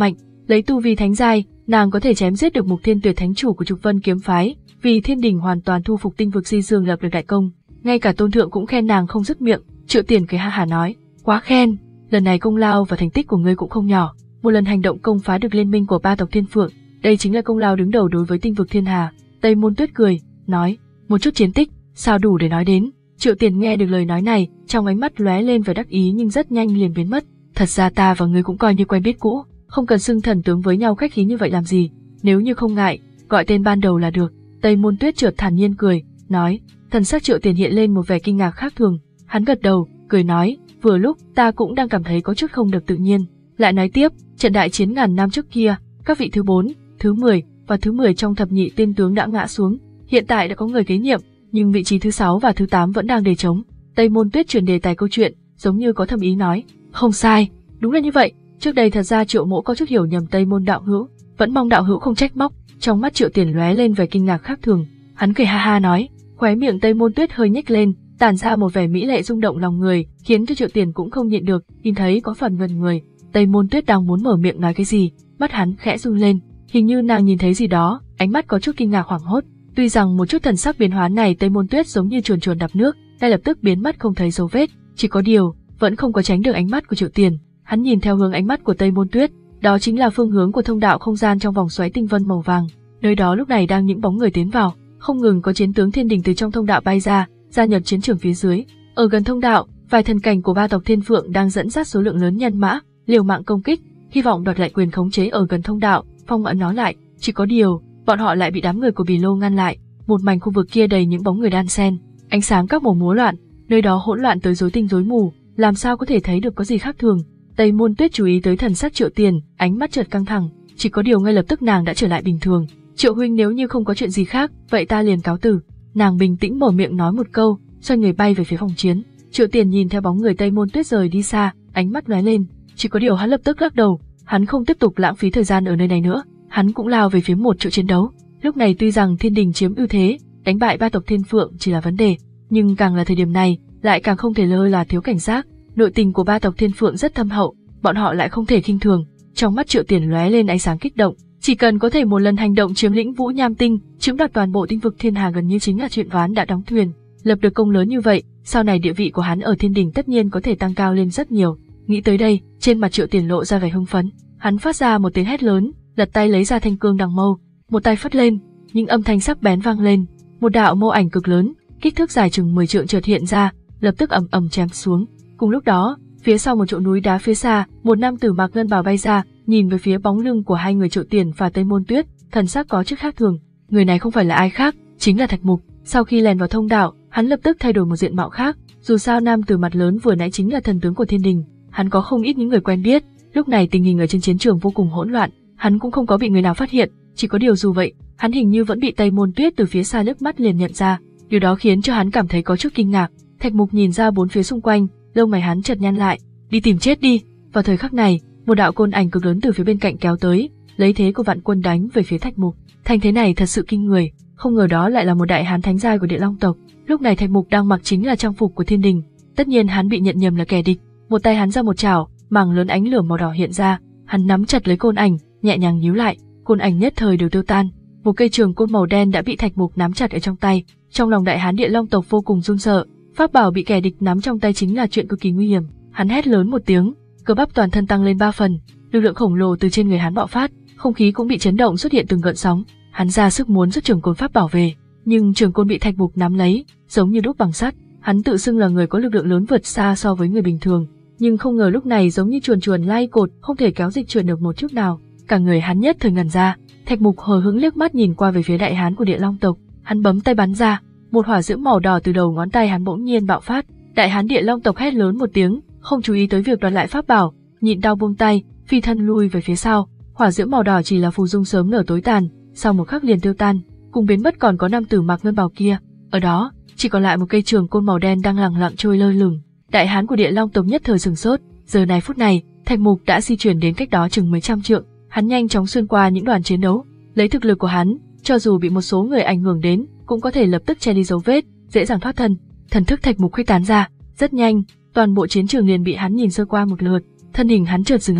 Lấy tu vi thánh giai, nàng có thể chém giết được Mục Thiên Tuyệt thánh chủ của Trục Vân kiếm phái, vì Thiên Đình hoàn toàn thu phục Tinh vực Di Dương lập được đại công. Ngay cả Tôn thượng cũng khen nàng không dứt miệng. Triệu Tiền cười ha hả nói, quá khen, lần này công lao và thành tích của ngươi cũng không nhỏ. Một lần hành động công phá được liên minh của ba tộc Thiên Phượng, đây chính là công lao đứng đầu đối với Tinh vực Thiên Hà. Tây Môn Tuyết cười, nói, một chút chiến tích, sao đủ để nói đến. Triệu Tiền nghe được lời nói này, trong ánh mắt lóe lên vẻ đắc ý nhưng rất nhanh liền biến mất. Thật ra ta và ngươi cũng coi như quen biết cũ, không cần xưng thần tướng với nhau khách khí như vậy làm gì, nếu như không ngại, gọi tên ban đầu là được. Tây Môn Tuyết chợt thản nhiên cười, nói, thần sắc Triệu Tiền hiện lên một vẻ kinh ngạc khác thường, hắn gật đầu, cười nói, vừa lúc ta cũng đang cảm thấy có chút không được tự nhiên, lại nói tiếp, trận đại chiến ngàn năm trước kia, các vị thứ bốn, thứ mười và thứ mười trong thập nhị tiên tướng đã ngã xuống, hiện tại đã có người kế nhiệm, nhưng vị trí thứ sáu và thứ tám vẫn đang đề trống. Tây Môn Tuyết chuyển đề tài câu chuyện, giống như có thâm ý nói, không sai, đúng là như vậy. Trước đây thật ra Triệu Mỗ có chút hiểu nhầm Tây Môn đạo hữu, vẫn mong đạo hữu không trách móc. Trong mắt Triệu Tiền lóe lên vẻ kinh ngạc khác thường, hắn cười ha ha nói, khóe miệng Tây Môn Tuyết hơi nhếch lên, tản ra một vẻ mỹ lệ rung động lòng người, khiến cho Triệu Tiền cũng không nhịn được, nhìn thấy có phần ngần người. Tây Môn Tuyết đang muốn mở miệng nói cái gì, mắt hắn khẽ run lên, hình như nàng nhìn thấy gì đó, ánh mắt có chút kinh ngạc hoảng hốt. Tuy rằng một chút thần sắc biến hóa này Tây Môn Tuyết giống như chuồn chuồn đạp nước, ngay lập tức biến mất không thấy dấu vết, chỉ có điều vẫn không có tránh được ánh mắt của Triệu Tiền. Hắn nhìn theo hướng ánh mắt của Tây Môn Tuyết, đó chính là phương hướng của thông đạo không gian trong vòng xoáy tinh vân màu vàng. Nơi đó lúc này đang những bóng người tiến vào, không ngừng có chiến tướng Thiên Đình từ trong thông đạo bay ra, gia nhập chiến trường phía dưới. Ở gần thông đạo, vài thần cảnh của ba tộc Thiên Phượng đang dẫn dắt số lượng lớn nhân mã, liều mạng công kích, hy vọng đoạt lại quyền khống chế ở gần thông đạo, phong ấn nó lại. Chỉ có điều, bọn họ lại bị đám người của Bì Lô ngăn lại. Một mảnh khu vực kia đầy những bóng người đan xen, ánh sáng các màu múa loạn, nơi đó hỗn loạn tới rối tinh rối mù, làm sao có thể thấy được có gì khác thường. Tây Môn Tuyết chú ý tới thần sắc Triệu Tiền, ánh mắt chợt căng thẳng, chỉ có điều ngay lập tức nàng đã trở lại bình thường. Triệu huynh, nếu như không có chuyện gì khác, vậy ta liền cáo từ. Nàng bình tĩnh mở miệng nói một câu, xoay người bay về phía phòng chiến. Triệu Tiền nhìn theo bóng người Tây Môn Tuyết rời đi xa, ánh mắt lóe lên, chỉ có điều hắn lập tức lắc đầu, hắn không tiếp tục lãng phí thời gian ở nơi này nữa, hắn cũng lao về phía một chỗ chiến đấu. Lúc này tuy rằng Thiên Đình chiếm ưu thế, đánh bại ba tộc Thiên Phượng chỉ là vấn đề, nhưng càng là thời điểm này, lại càng không thể lơ là thiếu cảnh giác. Nội tình của ba tộc Thiên Phượng rất thâm hậu, bọn họ lại không thể khinh thường. Trong mắt Triệu Tiền lóe lên ánh sáng kích động, chỉ cần có thể một lần hành động chiếm lĩnh Vũ Nham Tinh, chiếm đoạt toàn bộ tinh vực Thiên Hà gần như chính là chuyện ván đã đóng thuyền. Lập được công lớn như vậy, sau này địa vị của hắn ở Thiên Đình tất nhiên có thể tăng cao lên rất nhiều. Nghĩ tới đây, trên mặt Triệu Tiền lộ ra vẻ hưng phấn, hắn phát ra một tiếng hét lớn, lật tay lấy ra thanh cương đằng mâu, một tay phất lên, những âm thanh sắc bén vang lên, một đạo mâu ảnh cực lớn, kích thước dài chừng mười trượng chợt hiện ra, lập tức ầm ầm chém xuống. Cùng lúc đó, phía sau một chỗ núi đá phía xa, một nam tử mặc ngân bào bay ra, nhìn về phía bóng lưng của hai người Triệu Tiền và Tây Môn Tuyết, thần sắc có chút khác thường. Người này không phải là ai khác, chính là Thạch Mục. Sau khi lèn vào thông đạo, hắn lập tức thay đổi một diện mạo khác. Dù sao nam tử mặt lớn vừa nãy chính là thần tướng của Thiên Đình, hắn có không ít những người quen biết. Lúc này tình hình ở trên chiến trường vô cùng hỗn loạn, hắn cũng không có bị người nào phát hiện. Chỉ có điều dù vậy, hắn hình như vẫn bị Tây Môn Tuyết từ phía xa liếc mắt liền nhận ra. Điều đó khiến cho hắn cảm thấy có chút kinh ngạc. Thạch Mục nhìn ra bốn phía xung quanh, lông mày hắn chợt nhăn lại, đi tìm chết đi. Vào thời khắc này, một đạo côn ảnh cực lớn từ phía bên cạnh kéo tới, lấy thế của vạn quân đánh về phía Thạch Mục. Thành thế này thật sự kinh người, không ngờ đó lại là một đại hán thánh giai của Địa Long tộc. Lúc này Thạch Mục đang mặc chính là trang phục của Thiên Đình, tất nhiên hắn bị nhận nhầm là kẻ địch. Một tay hắn ra một chảo, mảng lớn ánh lửa màu đỏ hiện ra, hắn nắm chặt lấy côn ảnh, nhẹ nhàng nhíu lại, côn ảnh nhất thời đều tiêu tan. Một cây trường côn màu đen đã bị Thạch Mục nắm chặt ở trong tay. Trong lòng đại hán Địa Long tộc vô cùng run sợ, pháp bảo bị kẻ địch nắm trong tay chính là chuyện cực kỳ nguy hiểm. Hắn hét lớn một tiếng, cơ bắp toàn thân tăng lên ba phần, lực lượng khổng lồ từ trên người hắn bạo phát, không khí cũng bị chấn động, xuất hiện từng gợn sóng. Hắn ra sức muốn rút trường côn pháp bảo về, nhưng trường côn bị Thạch Mục nắm lấy, giống như đúc bằng sắt. Hắn tự xưng là người có lực lượng lớn vượt xa so với người bình thường, nhưng không ngờ lúc này giống như chuồn chuồn lai cột, không thể kéo dịch chuyển được một chút nào. Cả người hắn nhất thời ngẩn ra. Thạch Mục hờ hững liếc mắt nhìn qua về phía đại hán của Địa Long tộc, hắn bấm tay bắn ra, một hỏa diễm màu đỏ từ đầu ngón tay hắn bỗng nhiên bạo phát. Đại hán Địa Long tộc hét lớn một tiếng, không chú ý tới việc đoạt lại pháp bảo, nhịn đau buông tay, phi thân lui về phía sau. Hỏa diễm màu đỏ chỉ là phù dung sớm nở tối tàn, sau một khắc liền tiêu tan, cùng biến mất còn có nam tử mặc ngân bào kia. Ở đó, chỉ còn lại một cây trường côn màu đen đang lẳng lặng trôi lơ lửng. Đại hán của Địa Long tộc nhất thời sửng sốt, giờ này phút này, Thạch Mục đã di chuyển đến cách đó chừng mấy trăm trượng, hắn nhanh chóng xuyên qua những đoàn chiến đấu, lấy thực lực của hắn, cho dù bị một số người ảnh hưởng đến, cũng có thể lập tức che đi dấu vết, dễ dàng thoát thân. Thần thức Thạch Mục khuếch tán ra, rất nhanh, toàn bộ chiến trường liền bị hắn nhìn sơ qua một lượt, thân hình hắn chợt dừng lại,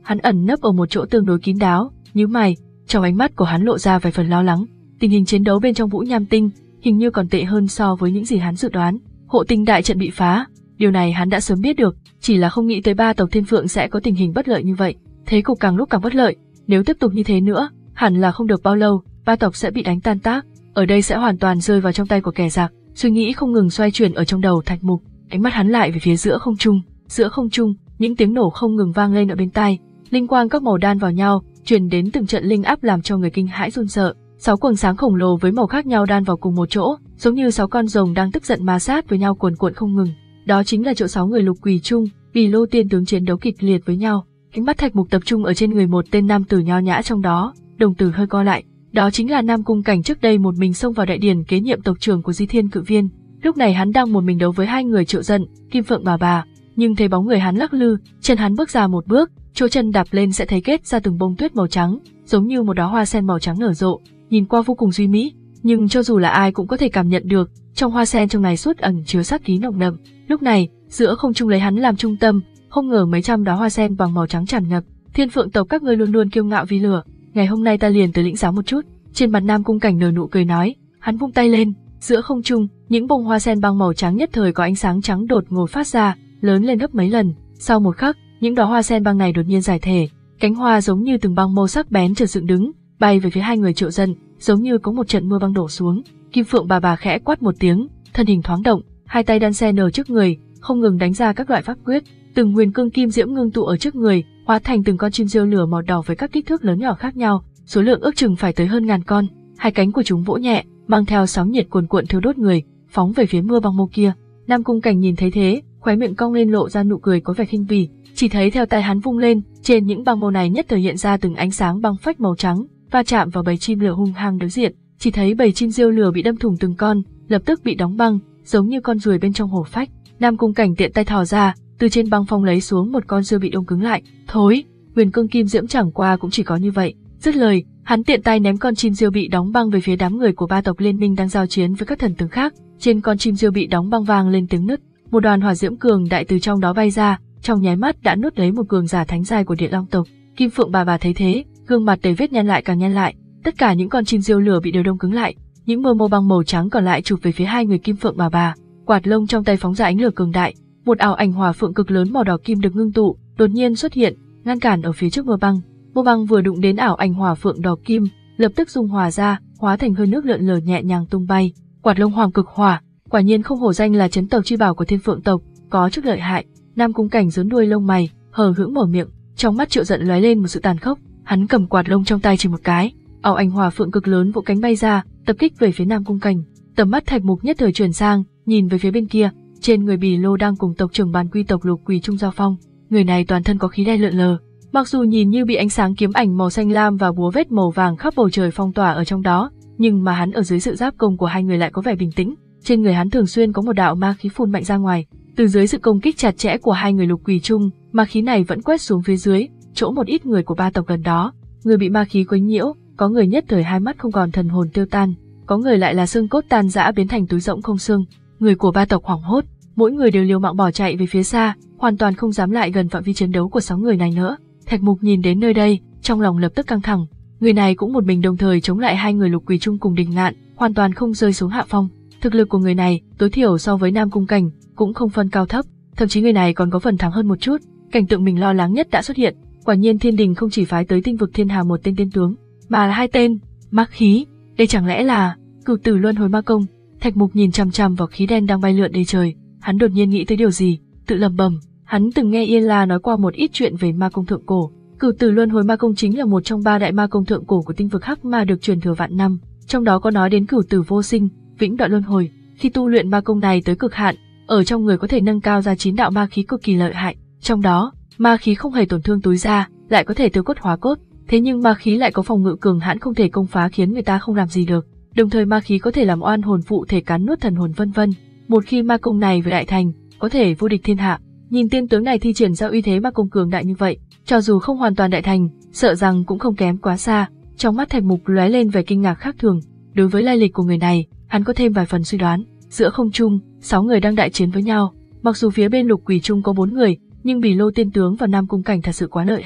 hắn ẩn nấp ở một chỗ tương đối kín đáo, nhíu mày, trong ánh mắt của hắn lộ ra vài phần lo lắng. Tình hình chiến đấu bên trong Vũ Nham Tinh hình như còn tệ hơn so với những gì hắn dự đoán. Hộ tinh đại trận bị phá, điều này hắn đã sớm biết được, chỉ là không nghĩ tới ba tộc Thiên Phượng sẽ có tình hình bất lợi như vậy. Thế cục càng lúc càng bất lợi, nếu tiếp tục như thế nữa, hẳn là không được bao lâu, ba tộc sẽ bị đánh tan tác, ở đây sẽ hoàn toàn rơi vào trong tay của kẻ giặc. Suy nghĩ không ngừng xoay chuyển ở trong đầu Thạch Mục, ánh mắt hắn lại về phía giữa không trung. Giữa không trung, những tiếng nổ không ngừng vang lên ở bên tai, linh quang các màu đan vào nhau, truyền đến từng trận linh áp làm cho người kinh hãi run sợ. Sáu quầng sáng khổng lồ với màu khác nhau đan vào cùng một chỗ, giống như sáu con rồng đang tức giận ma sát với nhau cuồn cuộn không ngừng. Đó chính là chỗ sáu người Lục Quỳ Trung, Bì Lô tiên tướng chiến đấu kịch liệt với nhau. Ánh mắt Thạch Mục tập trung ở trên người một tên nam tử nho nhã trong đó, đồng tử hơi co lại. Đó chính là Nam Cung Cảnh trước đây một mình xông vào đại điển kế nhiệm tộc trưởng của Di Thiên Cự Viên. Lúc này hắn đang một mình đấu với hai người Triệu Dận, Kim Phượng bà bà, nhưng thấy bóng người hắn lắc lư, chân hắn bước ra một bước, chỗ chân đạp lên sẽ thấy kết ra từng bông tuyết màu trắng, giống như một đóa hoa sen màu trắng nở rộ, nhìn qua vô cùng duy mỹ, nhưng cho dù là ai cũng có thể cảm nhận được, trong hoa sen trong này suốt ẩn chứa sát khí nồng đậm. Lúc này, giữa không trung lấy hắn làm trung tâm, không ngờ mấy trăm đóa hoa sen bằng màu trắng tràn ngập. Thiên Phượng tộc các ngươi luôn luôn kiêu ngạo vì lửa, ngày hôm nay ta liền tới lĩnh giáo một chút. Trên mặt Nam Cung Cảnh nở nụ cười nói, hắn vung tay lên, giữa không trung, những bông hoa sen bằng màu trắng nhất thời có ánh sáng trắng đột ngột phát ra, lớn lên gấp mấy lần. Sau một khắc, những đóa hoa sen băng này đột nhiên giải thể, cánh hoa giống như từng băng mâu sắc bén chợt dựng đứng, bay về phía hai người Triệu Dận, giống như có một trận mưa băng đổ xuống. Kim Phượng bà bà khẽ quát một tiếng, thân hình thoáng động, hai tay đan xen ở trước người, không ngừng đánh ra các loại pháp quyết, từng huyền cương kim diễm ngưng tụ ở trước người, hóa thành từng con chim diêu lửa màu đỏ với các kích thước lớn nhỏ khác nhau, số lượng ước chừng phải tới hơn ngàn con. Hai cánh của chúng vỗ nhẹ, mang theo sóng nhiệt cuồn cuộn thiêu đốt người, phóng về phía mưa băng mâu kia. Nam Cung Cảnh nhìn thấy thế, khóe miệng cong lên lộ ra nụ cười có vẻ khinh bỉ, chỉ thấy theo tay hắn vung lên, trên những băng mâu này nhất thời hiện ra từng ánh sáng băng phách màu trắng, va chạm vào bầy chim lửa hung hăng đối diện, chỉ thấy bầy chim diêu lửa bị đâm thủng từng con, lập tức bị đóng băng, giống như con ruồi bên trong hổ phách. Nam Cung Cảnh tiện tay thò ra, từ trên băng phong lấy xuống một con diêu bị đông cứng lại. Thối, huyền cương kim diễm chẳng qua cũng chỉ có như vậy. Dứt lời, hắn tiện tay ném con chim diêu bị đóng băng về phía đám người của ba tộc liên minh đang giao chiến với các thần tướng khác. Trên con chim diêu bị đóng băng vang lên tiếng nứt, một đoàn hỏa diễm cường đại từ trong đó bay ra, trong nháy mắt đã nuốt lấy một cường giả thánh giai của Địa Long tộc. Kim Phượng bà bà thấy thế, gương mặt đầy vết nhăn lại càng nhăn lại, tất cả những con chim diêu lửa bị đều đông cứng lại, những mưa mâu băng màu trắng còn lại chụp về phía hai người Kim Phượng bà bà. Quạt lông trong tay phóng ra ánh lửa cường đại, một ảo ảnh hỏa phượng cực lớn màu đỏ kim được ngưng tụ, đột nhiên xuất hiện, ngăn cản ở phía trước mưa băng. Mưa băng vừa đụng đến ảo ảnh hỏa phượng đỏ kim, lập tức dung hòa ra, hóa thành hơi nước lượn lờ nhẹ nhàng tung bay. Quạt lông hoàng cực hỏa, quả nhiên không hổ danh là trấn tộc chi bảo của Thiên Phượng tộc, có chút lợi hại. Nam Cung Cảnh giớn đuôi lông mày, hờ hững mở miệng, trong mắt Triệu Dận lóe lên một sự tàn khốc, hắn cầm quạt lông trong tay chỉ một cái, ảo ảnh hỏa phượng cực lớn vỗ cánh bay ra, tập kích về phía Nam Cung Cảnh. Tầm mắt Thạch Mục nhất thời chuyển sang, nhìn về phía bên kia, trên người Bì Lô đang cùng tộc trưởng Bàn Quy tộc Lục Quỳ Trung giao phong, người này toàn thân có khí đen lượn lờ, mặc dù nhìn như bị ánh sáng kiếm ảnh màu xanh lam và búa vết màu vàng khắp bầu trời phong tỏa ở trong đó, nhưng mà hắn ở dưới sự giáp công của hai người lại có vẻ bình tĩnh, trên người hắn thường xuyên có một đạo ma khí phun mạnh ra ngoài, từ dưới sự công kích chặt chẽ của hai người Lục Quỳ Trung, ma khí này vẫn quét xuống phía dưới, chỗ một ít người của ba tộc gần đó, người bị ma khí quấy nhiễu, có người nhất thời hai mắt không còn thần hồn tiêu tan, có người lại là xương cốt tan rã biến thành túi rỗng không xương. Người của ba tộc hoảng hốt, mỗi người đều liều mạng bỏ chạy về phía xa, hoàn toàn không dám lại gần phạm vi chiến đấu của sáu người này nữa. Thạch Mục nhìn đến nơi đây, trong lòng lập tức căng thẳng. Người này cũng một mình đồng thời chống lại hai người Lục Quỳ Trung cùng Đình Ngạn, hoàn toàn không rơi xuống hạ phong. Thực lực của người này, tối thiểu so với Nam Cung Cảnh, cũng không phân cao thấp, thậm chí người này còn có phần thắng hơn một chút. Cảnh tượng mình lo lắng nhất đã xuất hiện, quả nhiên Thiên Đình không chỉ phái tới Tinh vực Thiên Hà một tên tiên tướng, mà là hai tên, ma khí, đây chẳng lẽ là Cửu Tử Luân Hồi Ma Công? Thạch Mục nhìn chằm chằm vào khí đen đang bay lượn đầy trời, hắn đột nhiên nghĩ tới điều gì, tự lẩm bẩm, hắn từng nghe Yên La nói qua một ít chuyện về ma công thượng cổ. Cửu Tử Luân Hồi Ma Công chính là một trong ba đại ma công thượng cổ của Tinh vực Hắc Ma được truyền thừa vạn năm, trong đó có nói đến cửu tử vô sinh, vĩnh đoạn luân hồi. Khi tu luyện ma công này tới cực hạn, ở trong người có thể nâng cao ra chín đạo ma khí cực kỳ lợi hại, trong đó ma khí không hề tổn thương túi da, lại có thể tiêu cốt hóa cốt, thế nhưng ma khí lại có phòng ngự cường hãn không thể công phá khiến người ta không làm gì được. Đồng thời ma khí có thể làm oan hồn phụ thể cắn nuốt thần hồn vân vân. Một khi ma công này vừa đại thành, có thể vô địch thiên hạ. Nhìn tiên tướng này thi triển ra uy thế ma công cường đại như vậy, cho dù không hoàn toàn đại thành, sợ rằng cũng không kém quá xa. Trong mắt Thạch Mục lóe lên vẻ kinh ngạc khác thường. Đối với lai lịch của người này, hắn có thêm vài phần suy đoán. Giữa không trung, sáu người đang đại chiến với nhau. Mặc dù phía bên Lục Quỳ Trung có bốn người, nhưng Bì Lô tiên tướng và Nam Cung Cảnh thật sự quá lợi hại.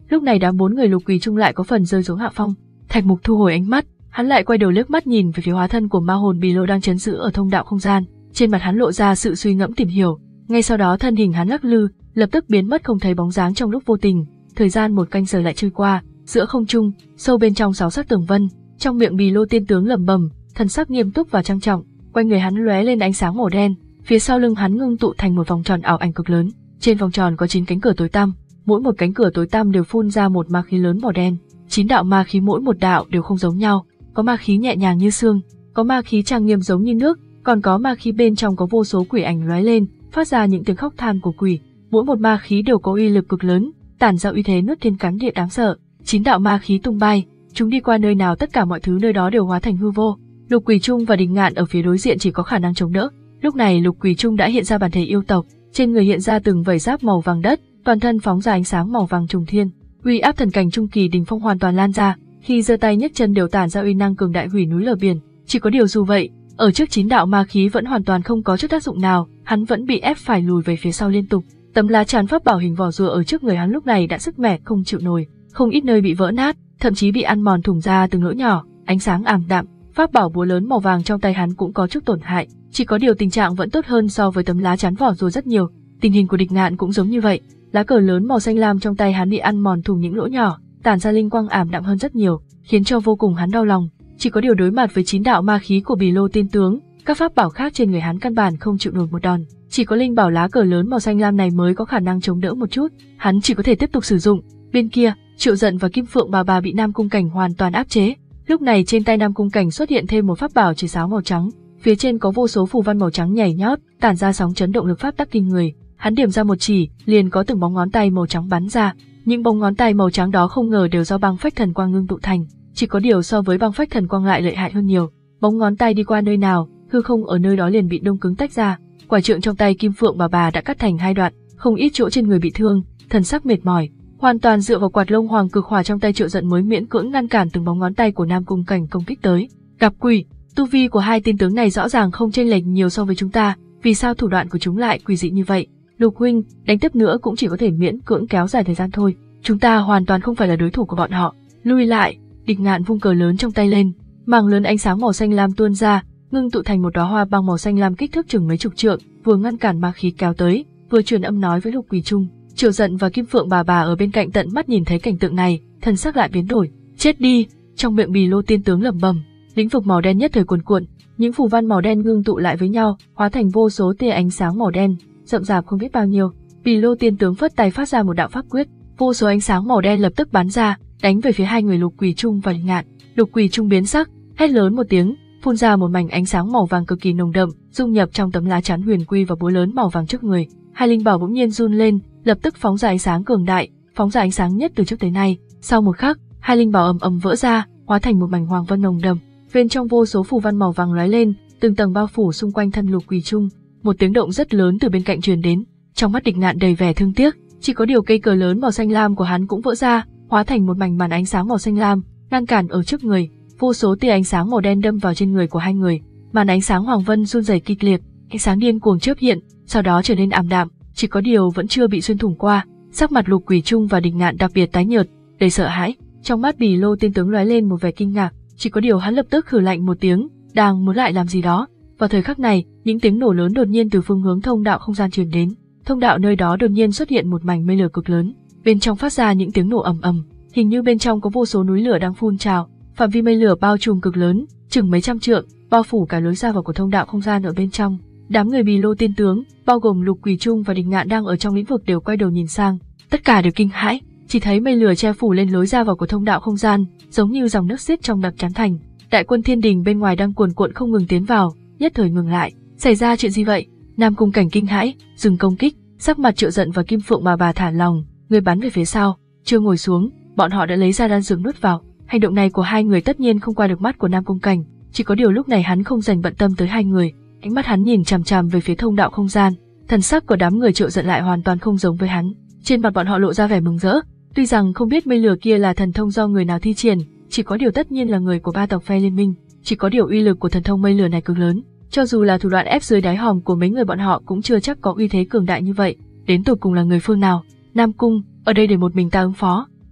Lúc này đám bốn người Lục Quỳ Trung lại có phần rơi xuống hạ phong. Thạch Mục thu hồi ánh mắt, hắn lại quay đầu liếc mắt nhìn về phía hóa thân của ma hồn Bì Lô đang trấn giữ ở thông đạo không gian. Trên mặt hắn lộ ra sự suy ngẫm tìm hiểu. Ngay sau đó thân hình hắn lắc lư, lập tức biến mất không thấy bóng dáng trong lúc vô tình. Thời gian một canh giờ lại trôi qua, giữa không trung, sâu bên trong sáu sắc tường vân, trong miệng Bì Lô tiên tướng lẩm bẩm, thần sắc nghiêm túc và trang trọng. Quanh người hắn lóe lên ánh sáng màu đen, phía sau lưng hắn ngưng tụ thành một vòng tròn ảo ảnh cực lớn. Trên vòng tròn có chín cánh cửa tối tăm, mỗi một cánh cửa tối tăm đều phun ra một ma khí lớn màu đen. Chín đạo ma khí mỗi một đạo đều không giống nhau, có ma khí nhẹ nhàng như sương, có ma khí trang nghiêm giống như nước, còn có ma khí bên trong có vô số quỷ ảnh lóe lên, phát ra những tiếng khóc than của quỷ. Mỗi một ma khí đều có uy lực cực lớn, tản ra uy thế nuốt thiên cắn địa đáng sợ. Chín đạo ma khí tung bay, chúng đi qua nơi nào tất cả mọi thứ nơi đó đều hóa thành hư vô. Lục Quỳ Trung và Đình Ngạn ở phía đối diện chỉ có khả năng chống đỡ. Lúc này Lục Quỳ Trung đã hiện ra bản thể yêu tộc, trên người hiện ra từng vảy giáp màu vàng đất, toàn thân phóng ra ánh sáng màu vàng trùng thiên, uy áp thần cảnh trung kỳ đỉnh phong hoàn toàn lan ra, khi giơ tay nhấc chân đều tản ra uy năng cường đại hủy núi lở biển. Chỉ có điều dù vậy, ở trước chín đạo ma khí vẫn hoàn toàn không có chút tác dụng nào, hắn vẫn bị ép phải lùi về phía sau liên tục. Tấm lá chắn pháp bảo hình vỏ rùa ở trước người hắn lúc này đã sức mẻ không chịu nổi, không ít nơi bị vỡ nát, thậm chí bị ăn mòn thủng ra từng lỗ nhỏ, ánh sáng ảm đạm. Pháp bảo búa lớn màu vàng trong tay hắn cũng có chút tổn hại, chỉ có điều tình trạng vẫn tốt hơn so với tấm lá chắn vỏ rùa rất nhiều. Tình hình của Địch Ngạn cũng giống như vậy, lá cờ lớn màu xanh lam trong tay hắn bị ăn mòn thủng những lỗ nhỏ, tản ra linh quang ảm đạm hơn rất nhiều, khiến cho vô cùng hắn đau lòng. Chỉ có điều đối mặt với chín đạo ma khí của Bì Lô tiên tướng, các pháp bảo khác trên người hắn căn bản không chịu nổi một đòn, chỉ có linh bảo lá cờ lớn màu xanh lam này mới có khả năng chống đỡ một chút, hắn chỉ có thể tiếp tục sử dụng. Bên kia, Triệu Dận và Kim Phượng bà bà bị Nam Cung Cảnh hoàn toàn áp chế. Lúc này trên tay Nam Cung Cảnh xuất hiện thêm một pháp bảo chỉ sáo màu trắng, phía trên có vô số phù văn màu trắng nhảy nhót, tản ra sóng chấn động lực pháp tắc kinh người. Hắn điểm ra một chỉ, liền có từng bóng ngón tay màu trắng bắn ra. Những bóng ngón tay màu trắng đó không ngờ đều do băng phách thần quang ngưng tụ thành, chỉ có điều so với băng phách thần quang lại lợi hại hơn nhiều. Bóng ngón tay đi qua nơi nào, hư không ở nơi đó liền bị đông cứng tách ra. Quả trượng trong tay Kim Phượng bà bà đã cắt thành hai đoạn, không ít chỗ trên người bị thương, thần sắc mệt mỏi. Hoàn toàn dựa vào quạt lông hoàng cực hỏa trong tay Triệu Dận mới miễn cưỡng ngăn cản từng bóng ngón tay của Nam Cung Cảnh công kích tới. Gặp quỷ, tu vi của hai tiên tướng này rõ ràng không chênh lệch nhiều so với chúng ta, vì sao thủ đoạn của chúng lại quỷ dị như vậy? Lục huynh, đánh tiếp nữa cũng chỉ có thể miễn cưỡng kéo dài thời gian thôi, chúng ta hoàn toàn không phải là đối thủ của bọn họ. Lui lại, Địch Ngạn vung cờ lớn trong tay lên, màng lớn ánh sáng màu xanh lam tuôn ra, ngưng tụ thành một đóa hoa băng màu xanh lam kích thước chừng mấy chục trượng, vừa ngăn cản ma khí kéo tới, vừa truyền âm nói với Lục Quỳ Trung. Triệu Dận và Kim Phượng bà bà ở bên cạnh tận mắt nhìn thấy cảnh tượng này, thần sắc lại biến đổi. Chết đi! Trong miệng Bì Lô tiên tướng lẩm bẩm, lĩnh vực màu đen nhất thời cuồn cuộn, những phù văn màu đen ngưng tụ lại với nhau, hóa thành vô số tia ánh sáng màu đen, rậm rạp không biết bao nhiêu. Bì Lô tiên tướng phất tay phát ra một đạo pháp quyết, vô số ánh sáng màu đen lập tức bắn ra, đánh về phía hai người Lục Quỳ Trung và Địch Ngạn. Lục Quỳ Trung biến sắc, hét lớn một tiếng, phun ra một mảnh ánh sáng màu vàng cực kỳ nồng đậm, dung nhập trong tấm lá chắn huyền quy và búa lớn màu vàng trước người. Hai linh bảo bỗng nhiên run lên, lập tức phóng ra ánh sáng cường đại, phóng ra ánh sáng nhất từ trước tới nay. Sau một khắc, hai linh bảo ầm ầm vỡ ra, hóa thành một mảnh hoàng vân nồng đậm. Bên trong vô số phù văn màu vàng lóe lên, từng tầng bao phủ xung quanh thân Lục Quỳ Trung. Một tiếng động rất lớn từ bên cạnh truyền đến, trong mắt Địch Ngạn đầy vẻ thương tiếc. Chỉ có điều cây cờ lớn màu xanh lam của hắn cũng vỡ ra, hóa thành một mảnh màn ánh sáng màu xanh lam, ngăn cản ở trước người. Vô số tia ánh sáng màu đen đâm vào trên người của hai người. Màn ánh sáng hoàng vân run rẩy kịch liệt, ánh sáng điên cuồng chớp hiện, sau đó trở nên ảm đạm. Chỉ có điều vẫn chưa bị xuyên thủng qua. Sắc mặt Lục Quỳ Trung và Địch Ngạn đặc biệt tái nhợt, đầy sợ hãi. Trong mắt Bì Lô tiên tướng lóe lên một vẻ kinh ngạc. Chỉ có điều hắn lập tức hừ lạnh một tiếng, đang muốn lại làm gì đó. Vào thời khắc này, những tiếng nổ lớn đột nhiên từ phương hướng thông đạo không gian truyền đến. Thông đạo nơi đó đột nhiên xuất hiện một mảnh mây lửa cực lớn, bên trong phát ra những tiếng nổ ầm ầm, hình như bên trong có vô số núi lửa đang phun trào. Phạm vi mây lửa bao trùm cực lớn, chừng mấy trăm trượng, bao phủ cả lối ra vào của thông đạo không gian ở bên trong. Đám người Bì Lô tiên tướng, bao gồm Lục Quỳ Trung và Địch Ngạn đang ở trong lĩnh vực đều quay đầu nhìn sang, tất cả đều kinh hãi, chỉ thấy mây lửa che phủ lên lối ra vào của thông đạo không gian, giống như dòng nước xiết trong đặc chắn thành. Đại quân thiên đình bên ngoài đang cuồn cuộn không ngừng tiến vào, nhất thời ngừng lại. Xảy ra chuyện gì vậy? Nam Cung Cảnh kinh hãi, dừng công kích, sắc mặt Triệu Dận và Kim Phượng bà bà thả lòng, người bắn về phía sau. Chưa ngồi xuống, bọn họ đã lấy ra đan dược nuốt vào. Hành động này của hai người tất nhiên không qua được mắt của Nam Cung Cảnh, chỉ có điều lúc này hắn không dành bận tâm tới hai người, ánh mắt hắn nhìn chằm chằm về phía thông đạo không gian. Thần sắc của đám người Triệu Dận lại hoàn toàn không giống với hắn, trên mặt bọn họ lộ ra vẻ mừng rỡ. Tuy rằng không biết mây lửa kia là thần thông do người nào thi triển, chỉ có điều tất nhiên là người của ba tộc phe liên minh. Chỉ có điều uy lực của thần thông mây lửa này cực lớn, cho dù là thủ đoạn ép dưới đáy hòm của mấy người bọn họ cũng chưa chắc có uy thế cường đại như vậy. Đến tột cùng là người phương nào? Nam Cung, ở đây để một mình ta ứng phó.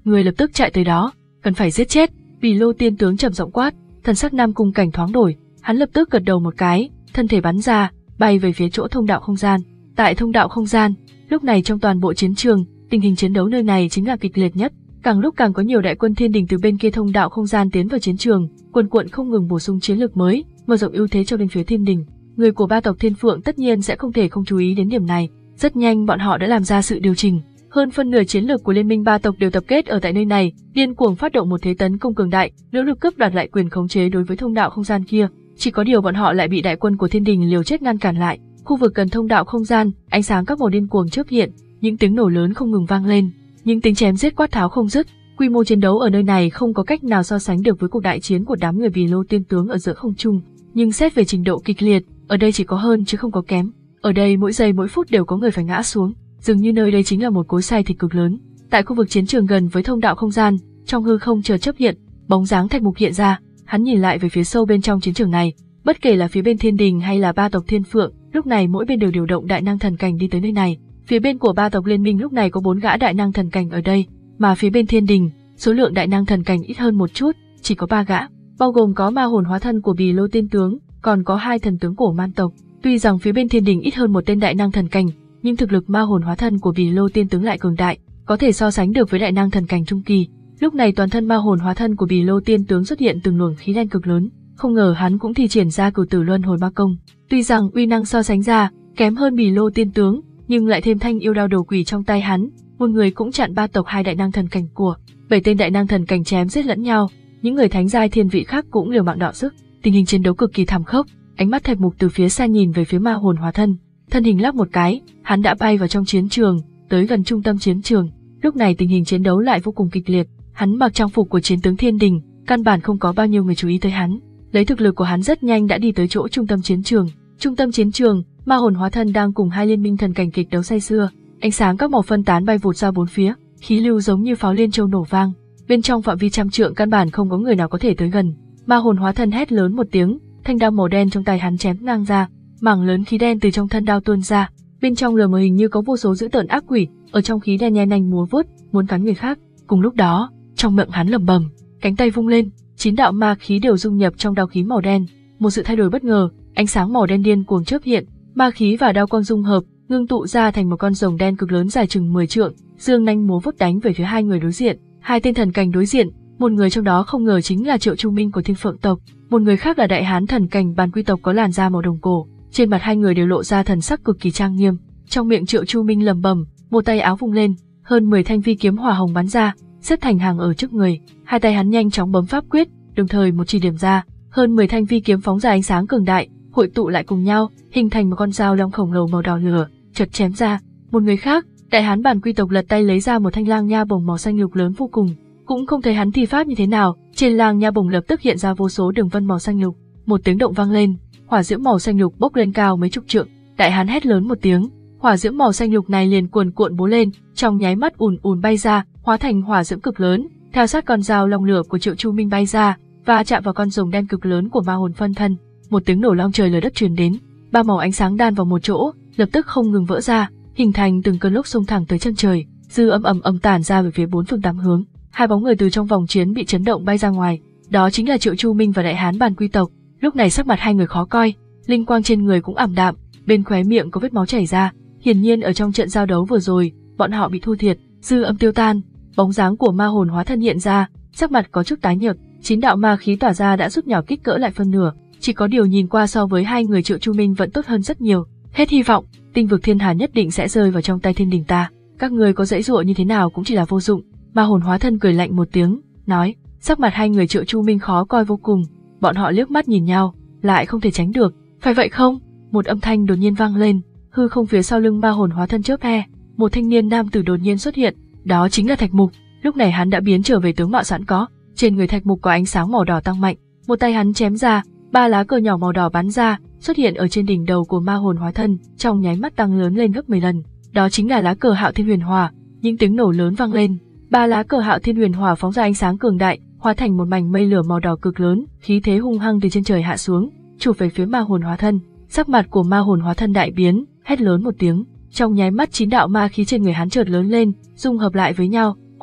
người lập tức chạy tới đó, cần phải giết chết. Bì Lô Tiên tướng trầm giọng quát, thần sắc Nam Cung Cảnh thoáng đổi, hắn lập tức gật đầu một cái, thân thể bắn ra, bay về phía chỗ thông đạo không gian. Tại thông đạo không gian, lúc này trong toàn bộ chiến trường, tình hình chiến đấu nơi này chính là kịch liệt nhất. Càng lúc càng có nhiều đại quân thiên đình từ bên kia thông đạo không gian tiến vào chiến trường, quần quận không ngừng bổ sung chiến lược mới, mở rộng ưu thế cho bên phía thiên đình. Người của ba tộc Thiên Phượng tất nhiên sẽ không thể không chú ý đến điểm này. Rất nhanh bọn họ đã làm ra sự điều chỉnh. Hơn phân nửa chiến lược của liên minh ba tộc đều tập kết ở tại nơi này, điên cuồng phát động một thế tấn công cường đại, nỗ lực cướp đoạt lại quyền khống chế đối với thông đạo không gian kia. Chỉ có điều bọn họ lại bị đại quân của thiên đình liều chết ngăn cản lại. Khu vực gần thông đạo không gian, ánh sáng các màu điên cuồng chớp hiện, những tiếng nổ lớn không ngừng vang lên, những tiếng chém giết quát tháo không dứt. Quy mô chiến đấu ở nơi này không có cách nào so sánh được với cuộc đại chiến của đám người Bì Lô Tiên tướng ở giữa không trung, nhưng xét về trình độ kịch liệt, ở đây chỉ có hơn chứ không có kém. Ở đây mỗi giây mỗi phút đều có người phải ngã xuống, dường như nơi đây chính là một cối xay thịt cực lớn. Tại khu vực chiến trường gần với thông đạo không gian, trong hư không chợt chớp hiện, bóng dáng Thạch Mục hiện ra, hắn nhìn lại về phía sâu bên trong chiến trường này, bất kể là phía bên Thiên Đình hay là ba tộc Thiên Phượng, lúc này mỗi bên đều điều động đại năng thần cảnh đi tới nơi này. Phía bên của ba tộc liên minh lúc này có bốn gã đại năng thần cảnh ở đây, mà phía bên Thiên Đình, số lượng đại năng thần cảnh ít hơn một chút, chỉ có ba gã, bao gồm có ma hồn hóa thân của Bì Lô Tiên tướng, còn có hai thần tướng của Man tộc. Tuy rằng phía bên Thiên Đình ít hơn một tên đại năng thần cảnh, nhưng thực lực ma hồn hóa thân của Bì Lô Tiên tướng lại cường đại, có thể so sánh được với đại năng thần cảnh trung kỳ. Lúc này toàn thân ma hồn hóa thân của Bì Lô Tiên tướng xuất hiện từng luồng khí đen cực lớn, không ngờ hắn cũng thi triển ra Cửu Tử Luân Hồi Ma Công. Tuy rằng uy năng so sánh ra kém hơn Bì Lô Tiên tướng, nhưng lại thêm thanh yêu đao đầu quỷ trong tay hắn, một người cũng chặn ba tộc hai đại năng thần cảnh của bảy tên đại năng thần cảnh chém giết lẫn nhau, những người thánh giai thiên vị khác cũng liều mạng đọ sức. Tình hình chiến đấu cực kỳ thảm khốc. Ánh mắt Thạch Mục từ phía xa nhìn về phía ma hồn hóa thân, thân hình lắc một cái, hắn đã bay vào trong chiến trường, tới gần trung tâm chiến trường. Lúc này tình hình chiến đấu lại vô cùng kịch liệt, hắn mặc trang phục của chiến tướng Thiên Đình, căn bản không có bao nhiêu người chú ý tới hắn. Lấy thực lực của hắn rất nhanh đã đi tới chỗ trung tâm chiến trường. Trung tâm chiến trường, ma hồn hóa thân đang cùng hai liên minh thần cảnh kịch đấu say sưa, ánh sáng các màu phân tán bay vụt ra bốn phía, khí lưu giống như pháo liên châu nổ vang. Bên trong phạm vi trăm trượng căn bản không có người nào có thể tới gần. Ma hồn hóa thân hét lớn một tiếng, thanh đao màu đen trong tay hắn chém ngang ra, mảng lớn khí đen từ trong thân đao tuôn ra, bên trong lờ mờ hình như có vô số dữ tợn ác quỷ, ở trong khí đen nhe nanh múa vuốt, muốn cắn người khác. Cùng lúc đó, trong miệng hắn lẩm bẩm, cánh tay vung lên, chín đạo ma khí đều dung nhập trong đao khí màu đen. Một sự thay đổi bất ngờ, ánh sáng màu đen điên cuồng chớp hiện, ma khí và đao quang dung hợp, ngưng tụ ra thành một con rồng đen cực lớn dài chừng mười trượng, dương nanh múa vuốt đánh về phía hai người đối diện. Hai tên thần cảnh đối diện, một người trong đó không ngờ chính là Triệu Chu Minh của Thiên Phượng tộc, một người khác là đại hán thần cảnh Bàn Quy tộc có làn da màu đồng cổ. Trên mặt hai người đều lộ ra thần sắc cực kỳ trang nghiêm. Trong miệng Triệu Chu Minh lẩm bẩm, một tay áo vung lên, hơn mười thanh vi kiếm hỏa hồng bắn ra, xếp thành hàng ở trước người. Hai tay hắn nhanh chóng bấm pháp quyết, đồng thời một chỉ điểm ra, hơn mười thanh vi kiếm phóng ra ánh sáng cường đại, hội tụ lại cùng nhau, hình thành một con dao long khổng lồ màu đỏ lửa, chợt chém ra. Một người khác, đại hán Bàn Quy tộc lật tay lấy ra một thanh lang nha bổng màu xanh lục lớn vô cùng, cũng không thấy hắn thi pháp như thế nào, trên lang nha bổng lập tức hiện ra vô số đường vân màu xanh lục. Một tiếng động vang lên, hỏa diễm màu xanh lục bốc lên cao mấy chục trượng, đại hán hét lớn một tiếng, hỏa diễm màu xanh lục này liền cuồn cuộn bố lên, trong nháy mắt ùn ùn bay ra, hóa thành hỏa diễm cực lớn, theo sát con dao long lửa của Triệu Chu Minh bay ra, và chạm vào con rồng đen cực lớn của ma hồn phân thân. Một tiếng nổ long trời lở đất truyền đến, ba màu ánh sáng đan vào một chỗ, lập tức không ngừng vỡ ra, hình thành từng cơn lốc xông thẳng tới chân trời, dư âm ầm ầm tản ra về phía bốn phương tám hướng. Hai bóng người từ trong vòng chiến bị chấn động bay ra ngoài, đó chính là Triệu Chu Minh và đại hán Bàn Quy tộc. Lúc này sắc mặt hai người khó coi, linh quang trên người cũng ảm đạm, bên khóe miệng có vết máu chảy ra, hiển nhiên ở trong trận giao đấu vừa rồi, bọn họ bị thua thiệt. Dư âm tiêu tan, bóng dáng của ma hồn hóa thân hiện ra, sắc mặt có chút tái nhợt, chín đạo ma khí tỏa ra đã rút nhỏ kích cỡ lại phân nửa, chỉ có điều nhìn qua so với hai người Triệu Chu Minh vẫn tốt hơn rất nhiều. Hết hy vọng, tinh vực thiên hà nhất định sẽ rơi vào trong tay thiên đình ta, các người có dãy dụa như thế nào cũng chỉ là vô dụng. Ma hồn hóa thân cười lạnh một tiếng, nói, sắc mặt hai người Triệu Chu Minh khó coi vô cùng, bọn họ liếc mắt nhìn nhau, lại không thể tránh được. Phải vậy không? Một âm thanh đột nhiên vang lên, hư không phía sau lưng ma hồn hóa thân chớp he, một thanh niên nam tử đột nhiên xuất hiện, đó chính là Thạch Mục. Lúc này hắn đã biến trở về tướng mạo sẵn có, trên người Thạch Mục có ánh sáng màu đỏ tăng mạnh, một tay hắn chém ra, ba lá cờ nhỏ màu đỏ bắn ra, xuất hiện ở trên đỉnh đầu của ma hồn hóa thân, trong nháy mắt tăng lớn lên gấp mười lần. Đó chính là lá cờ Hạo Thiên Huyền Hỏa. Những tiếng nổ lớn vang lên, ba lá cờ Hạo Thiên Huyền Hỏa phóng ra ánh sáng cường đại, hóa thành một mảnh mây lửa màu đỏ cực lớn, khí thế hung hăng từ trên trời hạ xuống, chụp về phía ma hồn hóa thân. Sắc mặt của ma hồn hóa thân đại biến, hét lớn một tiếng, trong nháy mắt chín đạo ma khí trên người hắn chợt lớn lên, dung hợp lại với nhau,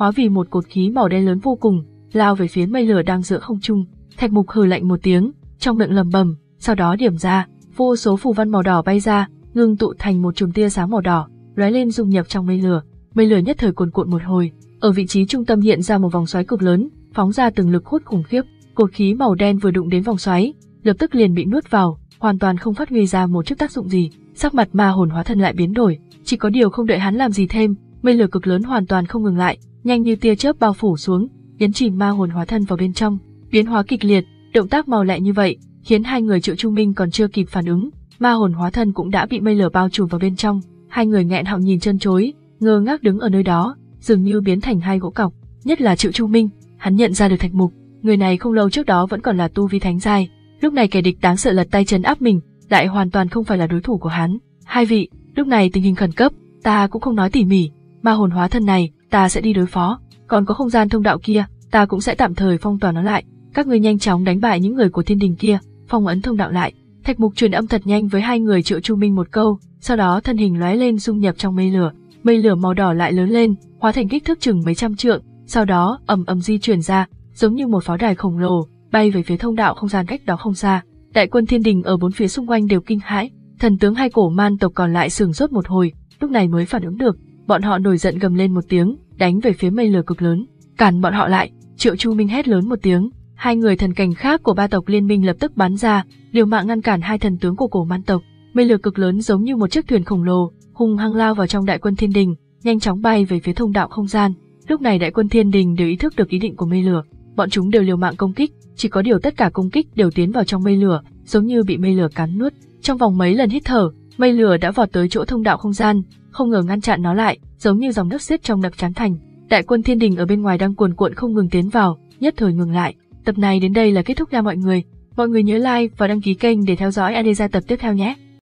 hóa vì một cột khí màu đen lớn vô cùng, lao về phía mây lửa đang giữa không trung. Thạch Mục hừ lạnh một tiếng, trong miệng lẩm bẩm, sau đó điểm ra, vô số phù văn màu đỏ bay ra, ngưng tụ thành một chùm tia sáng màu đỏ, lóe lên dung nhập trong mây lửa. Mây lửa nhất thời cuồn cuộn một hồi, ở vị trí trung tâm hiện ra một vòng xoáy cực lớn, phóng ra từng lực hút khủng khiếp. Cột khí màu đen vừa đụng đến vòng xoáy, lập tức liền bị nuốt vào, hoàn toàn không phát huy ra một chút tác dụng gì. Sắc mặt Ma Hồn Hóa Thân lại biến đổi, chỉ có điều không đợi hắn làm gì thêm, mây lửa cực lớn hoàn toàn không ngừng lại, nhanh như tia chớp bao phủ xuống, nhấn chìm Ma Hồn Hóa Thân vào bên trong. Biến hóa kịch liệt, động tác mau lẹ như vậy, khiến hai người Triệu Chu Minh còn chưa kịp phản ứng, Ma Hồn Hóa Thân cũng đã bị mây lửa bao trùm vào bên trong. Hai người nghẹn họng nhìn chân chối, ngơ ngác đứng ở nơi đó, dường như biến thành hai gỗ cọc. Nhất là Triệu Chu Minh, hắn nhận ra được Thạch Mục, người này không lâu trước đó vẫn còn là tu vi thánh giai, lúc này kẻ địch đáng sợ lật tay trấn áp mình, lại hoàn toàn không phải là đối thủ của hắn. Hai vị, lúc này tình hình khẩn cấp, ta cũng không nói tỉ mỉ, Ma Hồn Hóa Thân này, ta sẽ đi đối phó, còn có không gian thông đạo kia, ta cũng sẽ tạm thời phong tỏa nó lại. Các ngươi nhanh chóng đánh bại những người của thiên đình kia, phong ấn thông đạo lại. Thạch Mục truyền âm thật nhanh với hai người Triệu Chu Minh một câu, sau đó thân hình lóe lên dung nhập trong mây lửa. Mây lửa màu đỏ lại lớn lên, hóa thành kích thước chừng mấy trăm trượng, sau đó ầm ầm di chuyển ra, giống như một pháo đài khổng lồ, bay về phía thông đạo không gian cách đó không xa. Đại quân thiên đình ở bốn phía xung quanh đều kinh hãi, thần tướng hai cổ man tộc còn lại sửng sốt một hồi, lúc này mới phản ứng được, bọn họ nổi giận gầm lên một tiếng, đánh về phía mây lửa cực lớn. Cản bọn họ lại! Triệu Chu Minh hét lớn một tiếng. Hai người thần cảnh khác của ba tộc liên minh lập tức bắn ra, liều mạng ngăn cản hai thần tướng của cổ man tộc. Mây lửa cực lớn giống như một chiếc thuyền khổng lồ, hung hăng lao vào trong đại quân thiên đình, nhanh chóng bay về phía thông đạo không gian. Lúc này đại quân thiên đình đều ý thức được ý định của mây lửa, bọn chúng đều liều mạng công kích, chỉ có điều tất cả công kích đều tiến vào trong mây lửa, giống như bị mây lửa cắn nuốt. Trong vòng mấy lần hít thở, mây lửa đã vọt tới chỗ thông đạo không gian, không ngờ ngăn chặn nó lại, giống như dòng nước xiết trong đập chán thành. Đại quân thiên đình ở bên ngoài đang cuồn cuộn không ngừng tiến vào, nhất thời ngừng lại. Tập này đến đây là kết thúc nha mọi người. Mọi người nhớ like và đăng ký kênh để theo dõi Adesa tập tiếp theo nhé.